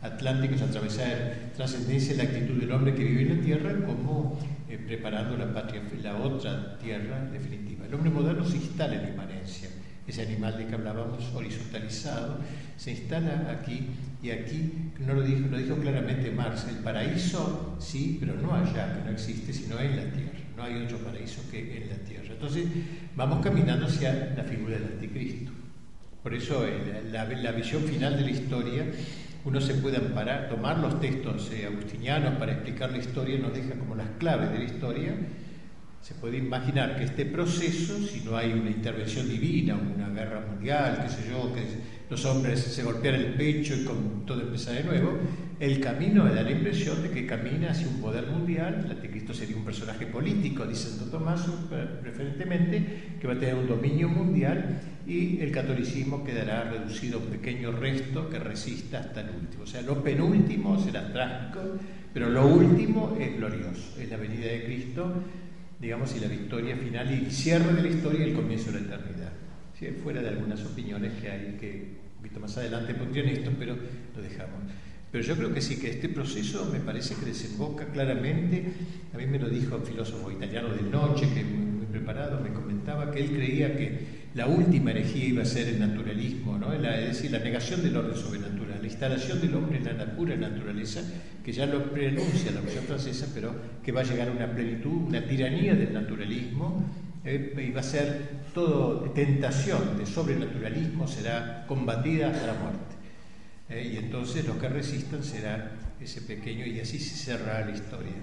atlánticos, atravesar trascendencia la actitud del hombre que vive en la tierra, como eh, preparando la patria, la otra tierra definitiva. El hombre moderno se instala en la inmanencia, ese animal de que hablábamos, horizontalizado, se instala aquí, y aquí no lo dijo, lo dijo claramente Marx: el paraíso sí, pero no allá, que no existe, sino en la tierra. No hay otro paraíso que en la tierra. Entonces vamos caminando hacia la figura del anticristo. Por eso eh, la, la visión final de la historia, uno se puede amparar, tomar los textos eh, agustinianos para explicar la historia, nos deja como las claves de la historia. Se puede imaginar que este proceso, si no hay una intervención divina, una guerra mundial, qué sé yo, que los hombres se golpean el pecho y con todo empezar de nuevo, el camino da la impresión de que camina hacia un poder mundial. El anticristo sería un personaje político, dice Santo Tomás preferentemente, que va a tener un dominio mundial, y el catolicismo quedará reducido a un pequeño resto que resista hasta el último. O sea, lo penúltimo será trágico, pero lo último es glorioso, es la venida de Cristo, digamos, y la victoria final y el cierre de la historia y el comienzo de la eternidad. ¿Sí? Fuera de algunas opiniones que hay, que un poquito más adelante pondrían esto, pero lo dejamos. Pero yo creo que sí, que este proceso me parece que desemboca claramente. A mí me lo dijo un filósofo italiano de noche, que muy, muy preparado, me comentaba que él creía que la última herejía iba a ser el naturalismo, ¿no? La, es decir, la negación del orden sobrenatural, la instalación del hombre en la pura naturaleza, que ya lo preanuncia la Revolución Francesa, pero que va a llegar a una plenitud, una tiranía del naturalismo, eh, y va a ser todo tentación de sobrenaturalismo, será combatida hasta la muerte. Eh, y entonces los que resistan será ese pequeño, y así se cerrará la historia.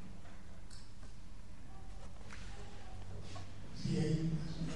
Sí, hay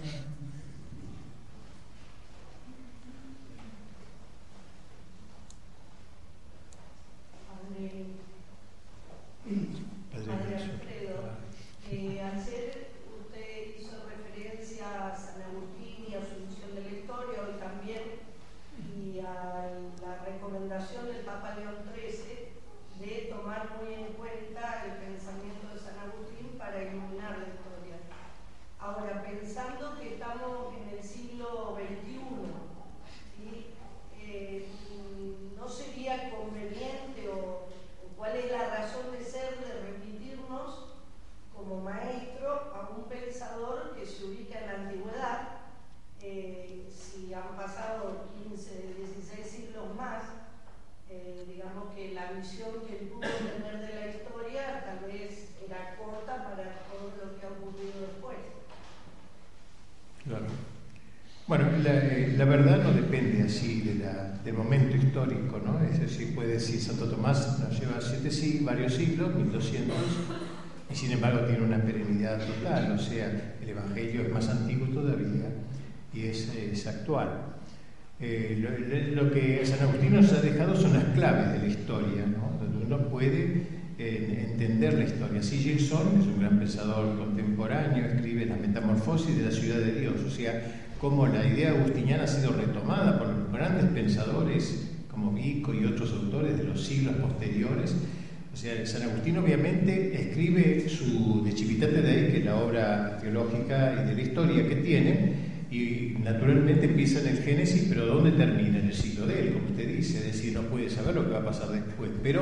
Padre Alfredo, eh, ayer usted hizo referencia a San Agustín y a su visión de la historia, hoy también, y a la recomendación del Papa León trece de tomar muy en cuenta el pensamiento de San Agustín para iluminar la historia. Ahora, pensando que estamos en el siglo veintiuno, ¿sí? eh, ¿no sería conveniente o cuál es la razón de ser de remitirnos como maestro a un pensador que se ubica en la antigüedad? Eh, si han pasado quince, dieciséis siglos más, eh, digamos que la visión que él pudo tener de la historia tal vez era corta para todo lo que ha ocurrido después. Claro. Bueno, la, la verdad no depende así de la, del momento histórico, ¿no? Es decir, puede decir Santo Tomás nos lleva siete siglos, varios siglos, mil doscientos, y sin embargo tiene una perenidad total, o sea, el Evangelio es más antiguo todavía y es, es actual. Eh, lo, lo que San Agustín nos ha dejado son las claves de la historia, ¿no? Donde uno puede eh, entender la historia. C. Gilson es un gran pensador contemporáneo, escribe La Metamorfosis de la Ciudad de Dios, o sea, cómo la idea agustiniana ha sido retomada por los grandes pensadores como Vico y otros autores de los siglos posteriores. O sea, San Agustín obviamente escribe su De Civitate Dei, que es la obra teológica y de la historia que tiene, y naturalmente empieza en el Génesis, pero ¿dónde termina? En el siglo de él, como usted dice, es decir, no puede saber lo que va a pasar después, pero,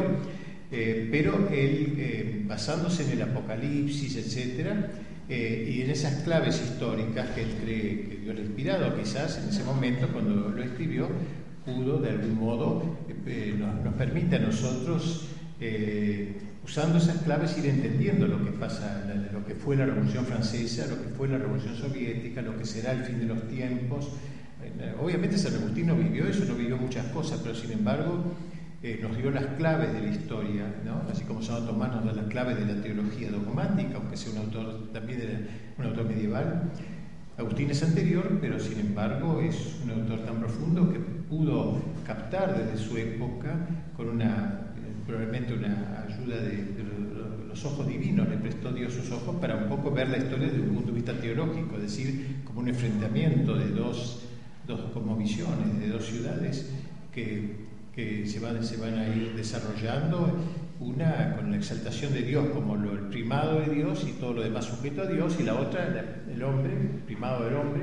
eh, pero él, eh, basándose en el Apocalipsis, etcétera, Eh, y en esas claves históricas que él cree que Dios le ha inspirado, quizás en ese momento cuando lo escribió pudo de algún modo eh, nos, nos permite a nosotros eh, usando esas claves ir entendiendo lo que pasa, lo que fue la Revolución Francesa, lo que fue la Revolución Soviética, lo que será el fin de los tiempos. Eh, obviamente San Agustín no vivió eso, no vivió muchas cosas, pero sin embargo Eh, nos dio las claves de la historia, ¿no? Así como Santo Tomás nos da las claves de la teología dogmática, aunque sea un autor también de la, un autor medieval. Agustín es anterior, pero sin embargo es un autor tan profundo que pudo captar desde su época, con una probablemente una ayuda de, de los ojos divinos, le prestó Dios sus ojos para un poco ver la historia desde un punto de vista teológico, es decir, como un enfrentamiento de dos, dos como visiones, de dos ciudades que que se van, se van a ir desarrollando, una con la exaltación de Dios como lo, el primado de Dios y todo lo demás sujeto a Dios, y la otra, la, el hombre, el primado del hombre,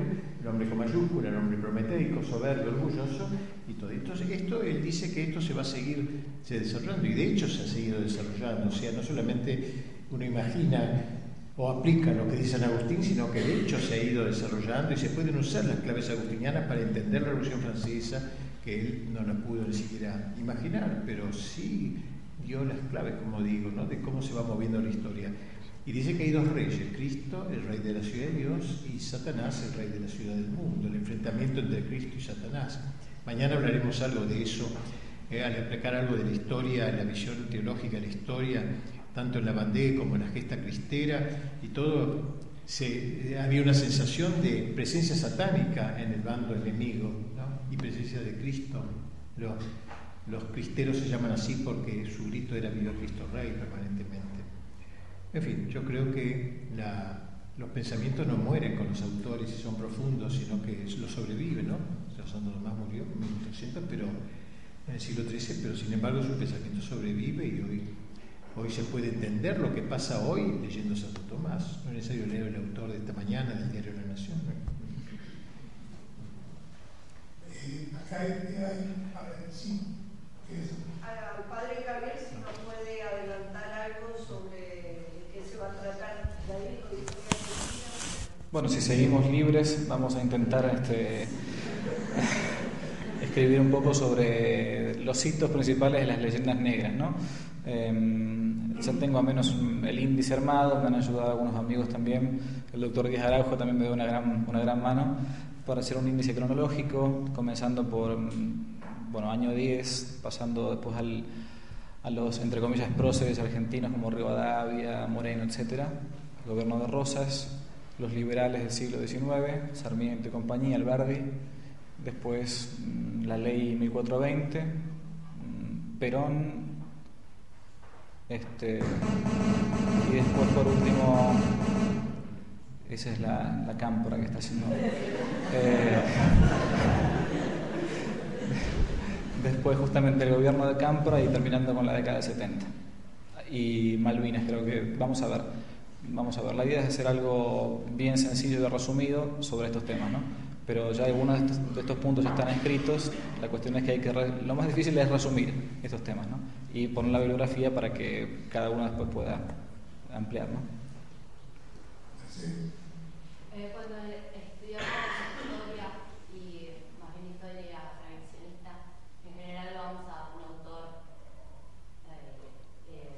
el hombre con mayúscula, el hombre prometeico, soberbio, orgulloso, y todo. Entonces, esto, él dice que esto se va a seguir se desarrollando, y de hecho se ha seguido desarrollando. O sea, no solamente uno imagina o aplica lo que dice San Agustín, sino que de hecho se ha ido desarrollando y se pueden usar las claves agustinianas para entender la Revolución Francesa, que él no la pudo ni siquiera imaginar, pero sí dio las claves, como digo, ¿no?, de cómo se va moviendo la historia. Y dice que hay dos reyes: Cristo, el rey de la ciudad de Dios, y Satanás, el rey de la ciudad del mundo, el enfrentamiento entre Cristo y Satanás. Mañana hablaremos algo de eso, eh, al explicar algo de la historia, la visión teológica de la historia, tanto en la Bandé como en la gesta cristera, y todo, se, eh, había una sensación de presencia satánica en el bando enemigo, ¿no?, y presencia de Cristo. Los, los cristeros se llaman así porque su grito era "Viva Cristo Rey" permanentemente. En fin, yo creo que la, los pensamientos no mueren con los autores y son profundos, sino que los sobreviven, ¿no? O sea, Santo Tomás murió en mil ochocientos, pero en el siglo trece, pero sin embargo su pensamiento sobrevive, y hoy, hoy se puede entender lo que pasa hoy leyendo Santo Tomás. No es necesario leer el autor de esta mañana del diario La Nación, ¿no? Eh, acá hay, hay, a ver, sí, ¿qué es? Al padre Gabriel, si nos puede adelantar algo sobre qué se va a tratar de ahí. Bueno, si seguimos libres, vamos a intentar este, escribir un poco sobre los hitos principales de las leyendas negras, ¿no? Eh, ya tengo a menos el índice armado, me han ayudado algunos amigos también. El doctor Díaz Araujo también me dio una gran, una gran mano para hacer un índice cronológico, comenzando por, bueno, año diez, pasando después al, a los, entre comillas, próceres argentinos como Rivadavia, Moreno, etcétera, el gobierno de Rosas, los liberales del siglo diecinueve, Sarmiento y compañía, Alberdi, después la ley mil cuatrocientos veinte, Perón, este, y después por último, esa es la, la cámpora que está haciendo. Eh, después justamente el gobierno de Cámpora y terminando con la década del setenta. Y Malvinas, creo que vamos a ver. Vamos a ver, la idea es hacer algo bien sencillo y resumido sobre estos temas, ¿no? Pero ya algunos de estos, de estos puntos están escritos. La cuestión es que hay que re, lo más difícil es resumir estos temas, ¿no? Y poner la bibliografía para que cada uno después pueda ampliar, ¿no? Sí. Eh, cuando estudiamos historia y más bien historia tradicionalista, en general vamos a un autor eh, eh,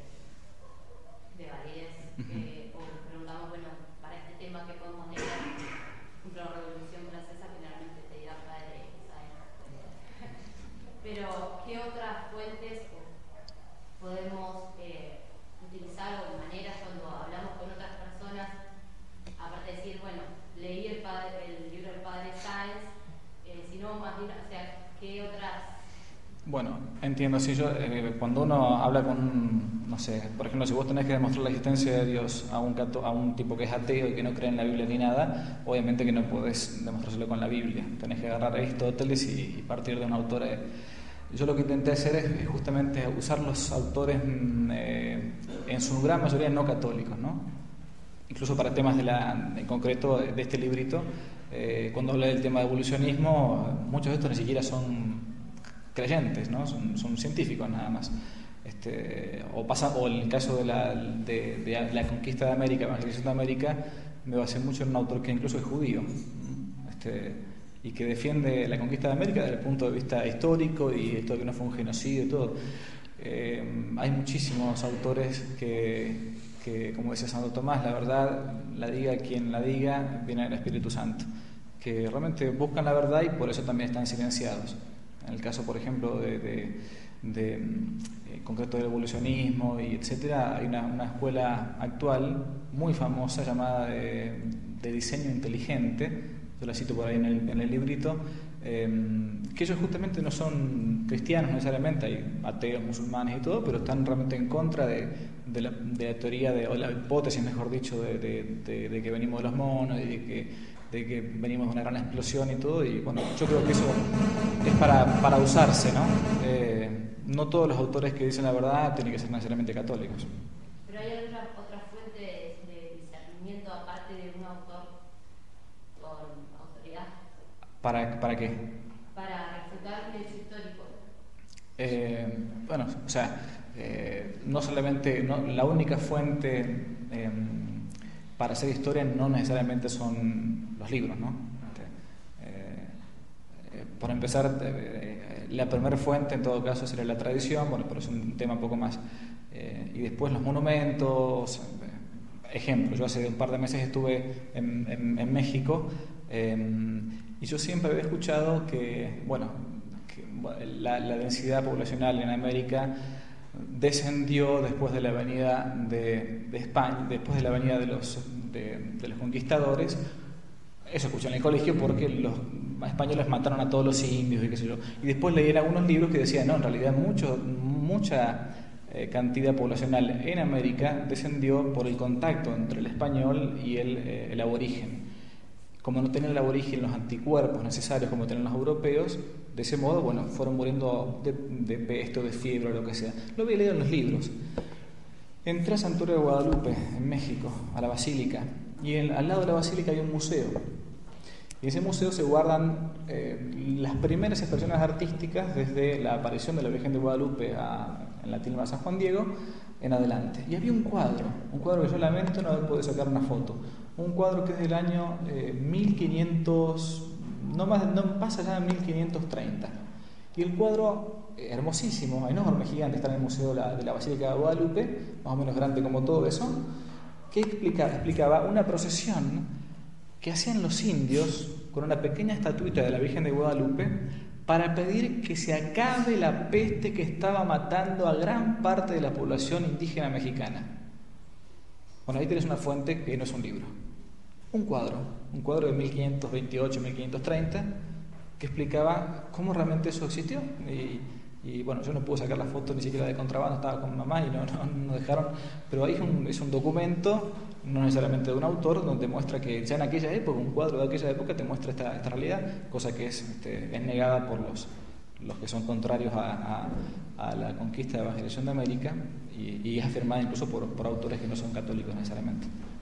de validez que, o preguntamos, bueno, para este tema que podemos leer, por ejemplo, la Revolución Francesa, generalmente te dirá padre, ¿sabes? Pero, ¿qué otras fuentes podemos eh, utilizar o maneras cuando hablamos con otras personas? Aparte de decir, bueno, leí el, padre, el libro del padre Sáenz, eh, sino más bien, o sea, ¿qué otras? Bueno, entiendo, si yo, eh, cuando uno habla con, no sé, por ejemplo, si vos tenés que demostrar la existencia de Dios a un, cato, a un tipo que es ateo y que no cree en la Biblia ni nada, obviamente que no podés demostrárselo con la Biblia, tenés que agarrar a Aristóteles y, y partir de un autor. Eh. Yo lo que intenté hacer es justamente usar los autores eh, en su gran mayoría no católicos, ¿no? Incluso para temas de la, en concreto de este librito, eh, cuando hablé del tema de evolucionismo, muchos de estos ni siquiera son creyentes, ¿no? Son, son científicos nada más. Este, o pasa, o en el caso de la, de, de la conquista de América, evangelización de América, me basé mucho en un autor que incluso es judío, este, y que defiende la conquista de América desde el punto de vista histórico y esto de que no fue un genocidio y todo. Eh, hay muchísimos autores que, que, como decía Santo Tomás, la verdad, la diga quien la diga, viene del Espíritu Santo, que realmente buscan la verdad y por eso también están silenciados. En el caso, por ejemplo, de, de, de eh, concreto del evolucionismo y etcétera, hay una, una escuela actual muy famosa llamada de, de diseño inteligente, yo la cito por ahí en el, en el librito, eh, que ellos justamente no son cristianos necesariamente, hay ateos, musulmanes y todo, pero están realmente en contra de, de, la, de la teoría, de, o la hipótesis, mejor dicho, de, de, de, de que venimos de los monos y de que de que venimos de una gran explosión y todo, y bueno, yo creo que eso es para, para usarse, ¿no? Eh, no todos los autores que dicen la verdad tienen que ser necesariamente católicos. Pero hay otras otras fuentes de discernimiento aparte de un autor con autoridad. ¿Para, para qué? Para refutar un hecho histórico. Eh, bueno, o sea, eh, no solamente, no, la única fuente eh, para hacer historia no necesariamente son los libros, ¿no? Eh, eh, por empezar, eh, la primera fuente en todo caso sería la tradición, bueno, pero es un tema un poco más. Eh, y después los monumentos. Ejemplo, yo hace un par de meses estuve en, en, en México eh, y yo siempre había escuchado que, bueno, que la, la densidad poblacional en América descendió después de la venida de, de España, después de la venida de los, de, de los conquistadores. Eso escuché en el colegio porque los españoles mataron a todos los indios y qué sé yo. Y después leí algunos libros que decían, no, en realidad mucho, mucha eh, cantidad poblacional en América descendió por el contacto entre el español y el, eh, el aborigen. Como no tenían el aborigen los anticuerpos necesarios como tenían los europeos, de ese modo, bueno, fueron muriendo de, de peste o de fiebre o lo que sea. Lo había leído en los libros. Entré a Santuario de Guadalupe, en México, a la Basílica, y en, al lado de la Basílica hay un museo. Y en ese museo se guardan eh, las primeras expresiones artísticas desde la aparición de la Virgen de Guadalupe a, en la tilma de San Juan Diego en adelante. Y había un cuadro, un cuadro que yo lamento no haber podido sacar una foto. Un cuadro que es del año eh, mil quinientos, no, más, no pasa ya de mil quinientos treinta. Y el cuadro, eh, hermosísimo, enorme, gigante, está en el Museo de la, de la Basílica de Guadalupe, más o menos grande como todo eso, que explica, explicaba una procesión que hacían los indios con una pequeña estatuita de la Virgen de Guadalupe para pedir que se acabe la peste que estaba matando a gran parte de la población indígena mexicana. Bueno, ahí tienes una fuente que no es un libro. Un cuadro, un cuadro de mil quinientos veintiocho, mil quinientos treinta, que explicaba cómo realmente eso existió. Y, y bueno, yo no pude sacar la foto ni siquiera de contrabando, estaba con mamá y no, no, no dejaron, pero ahí es un, es un documento, no necesariamente de un autor, donde muestra que ya en aquella época, un cuadro de aquella época te muestra esta, esta realidad, cosa que es, este, es negada por los, los que son contrarios a, a, a la conquista de evangelización de América y, y es afirmada incluso por, por autores que no son católicos necesariamente.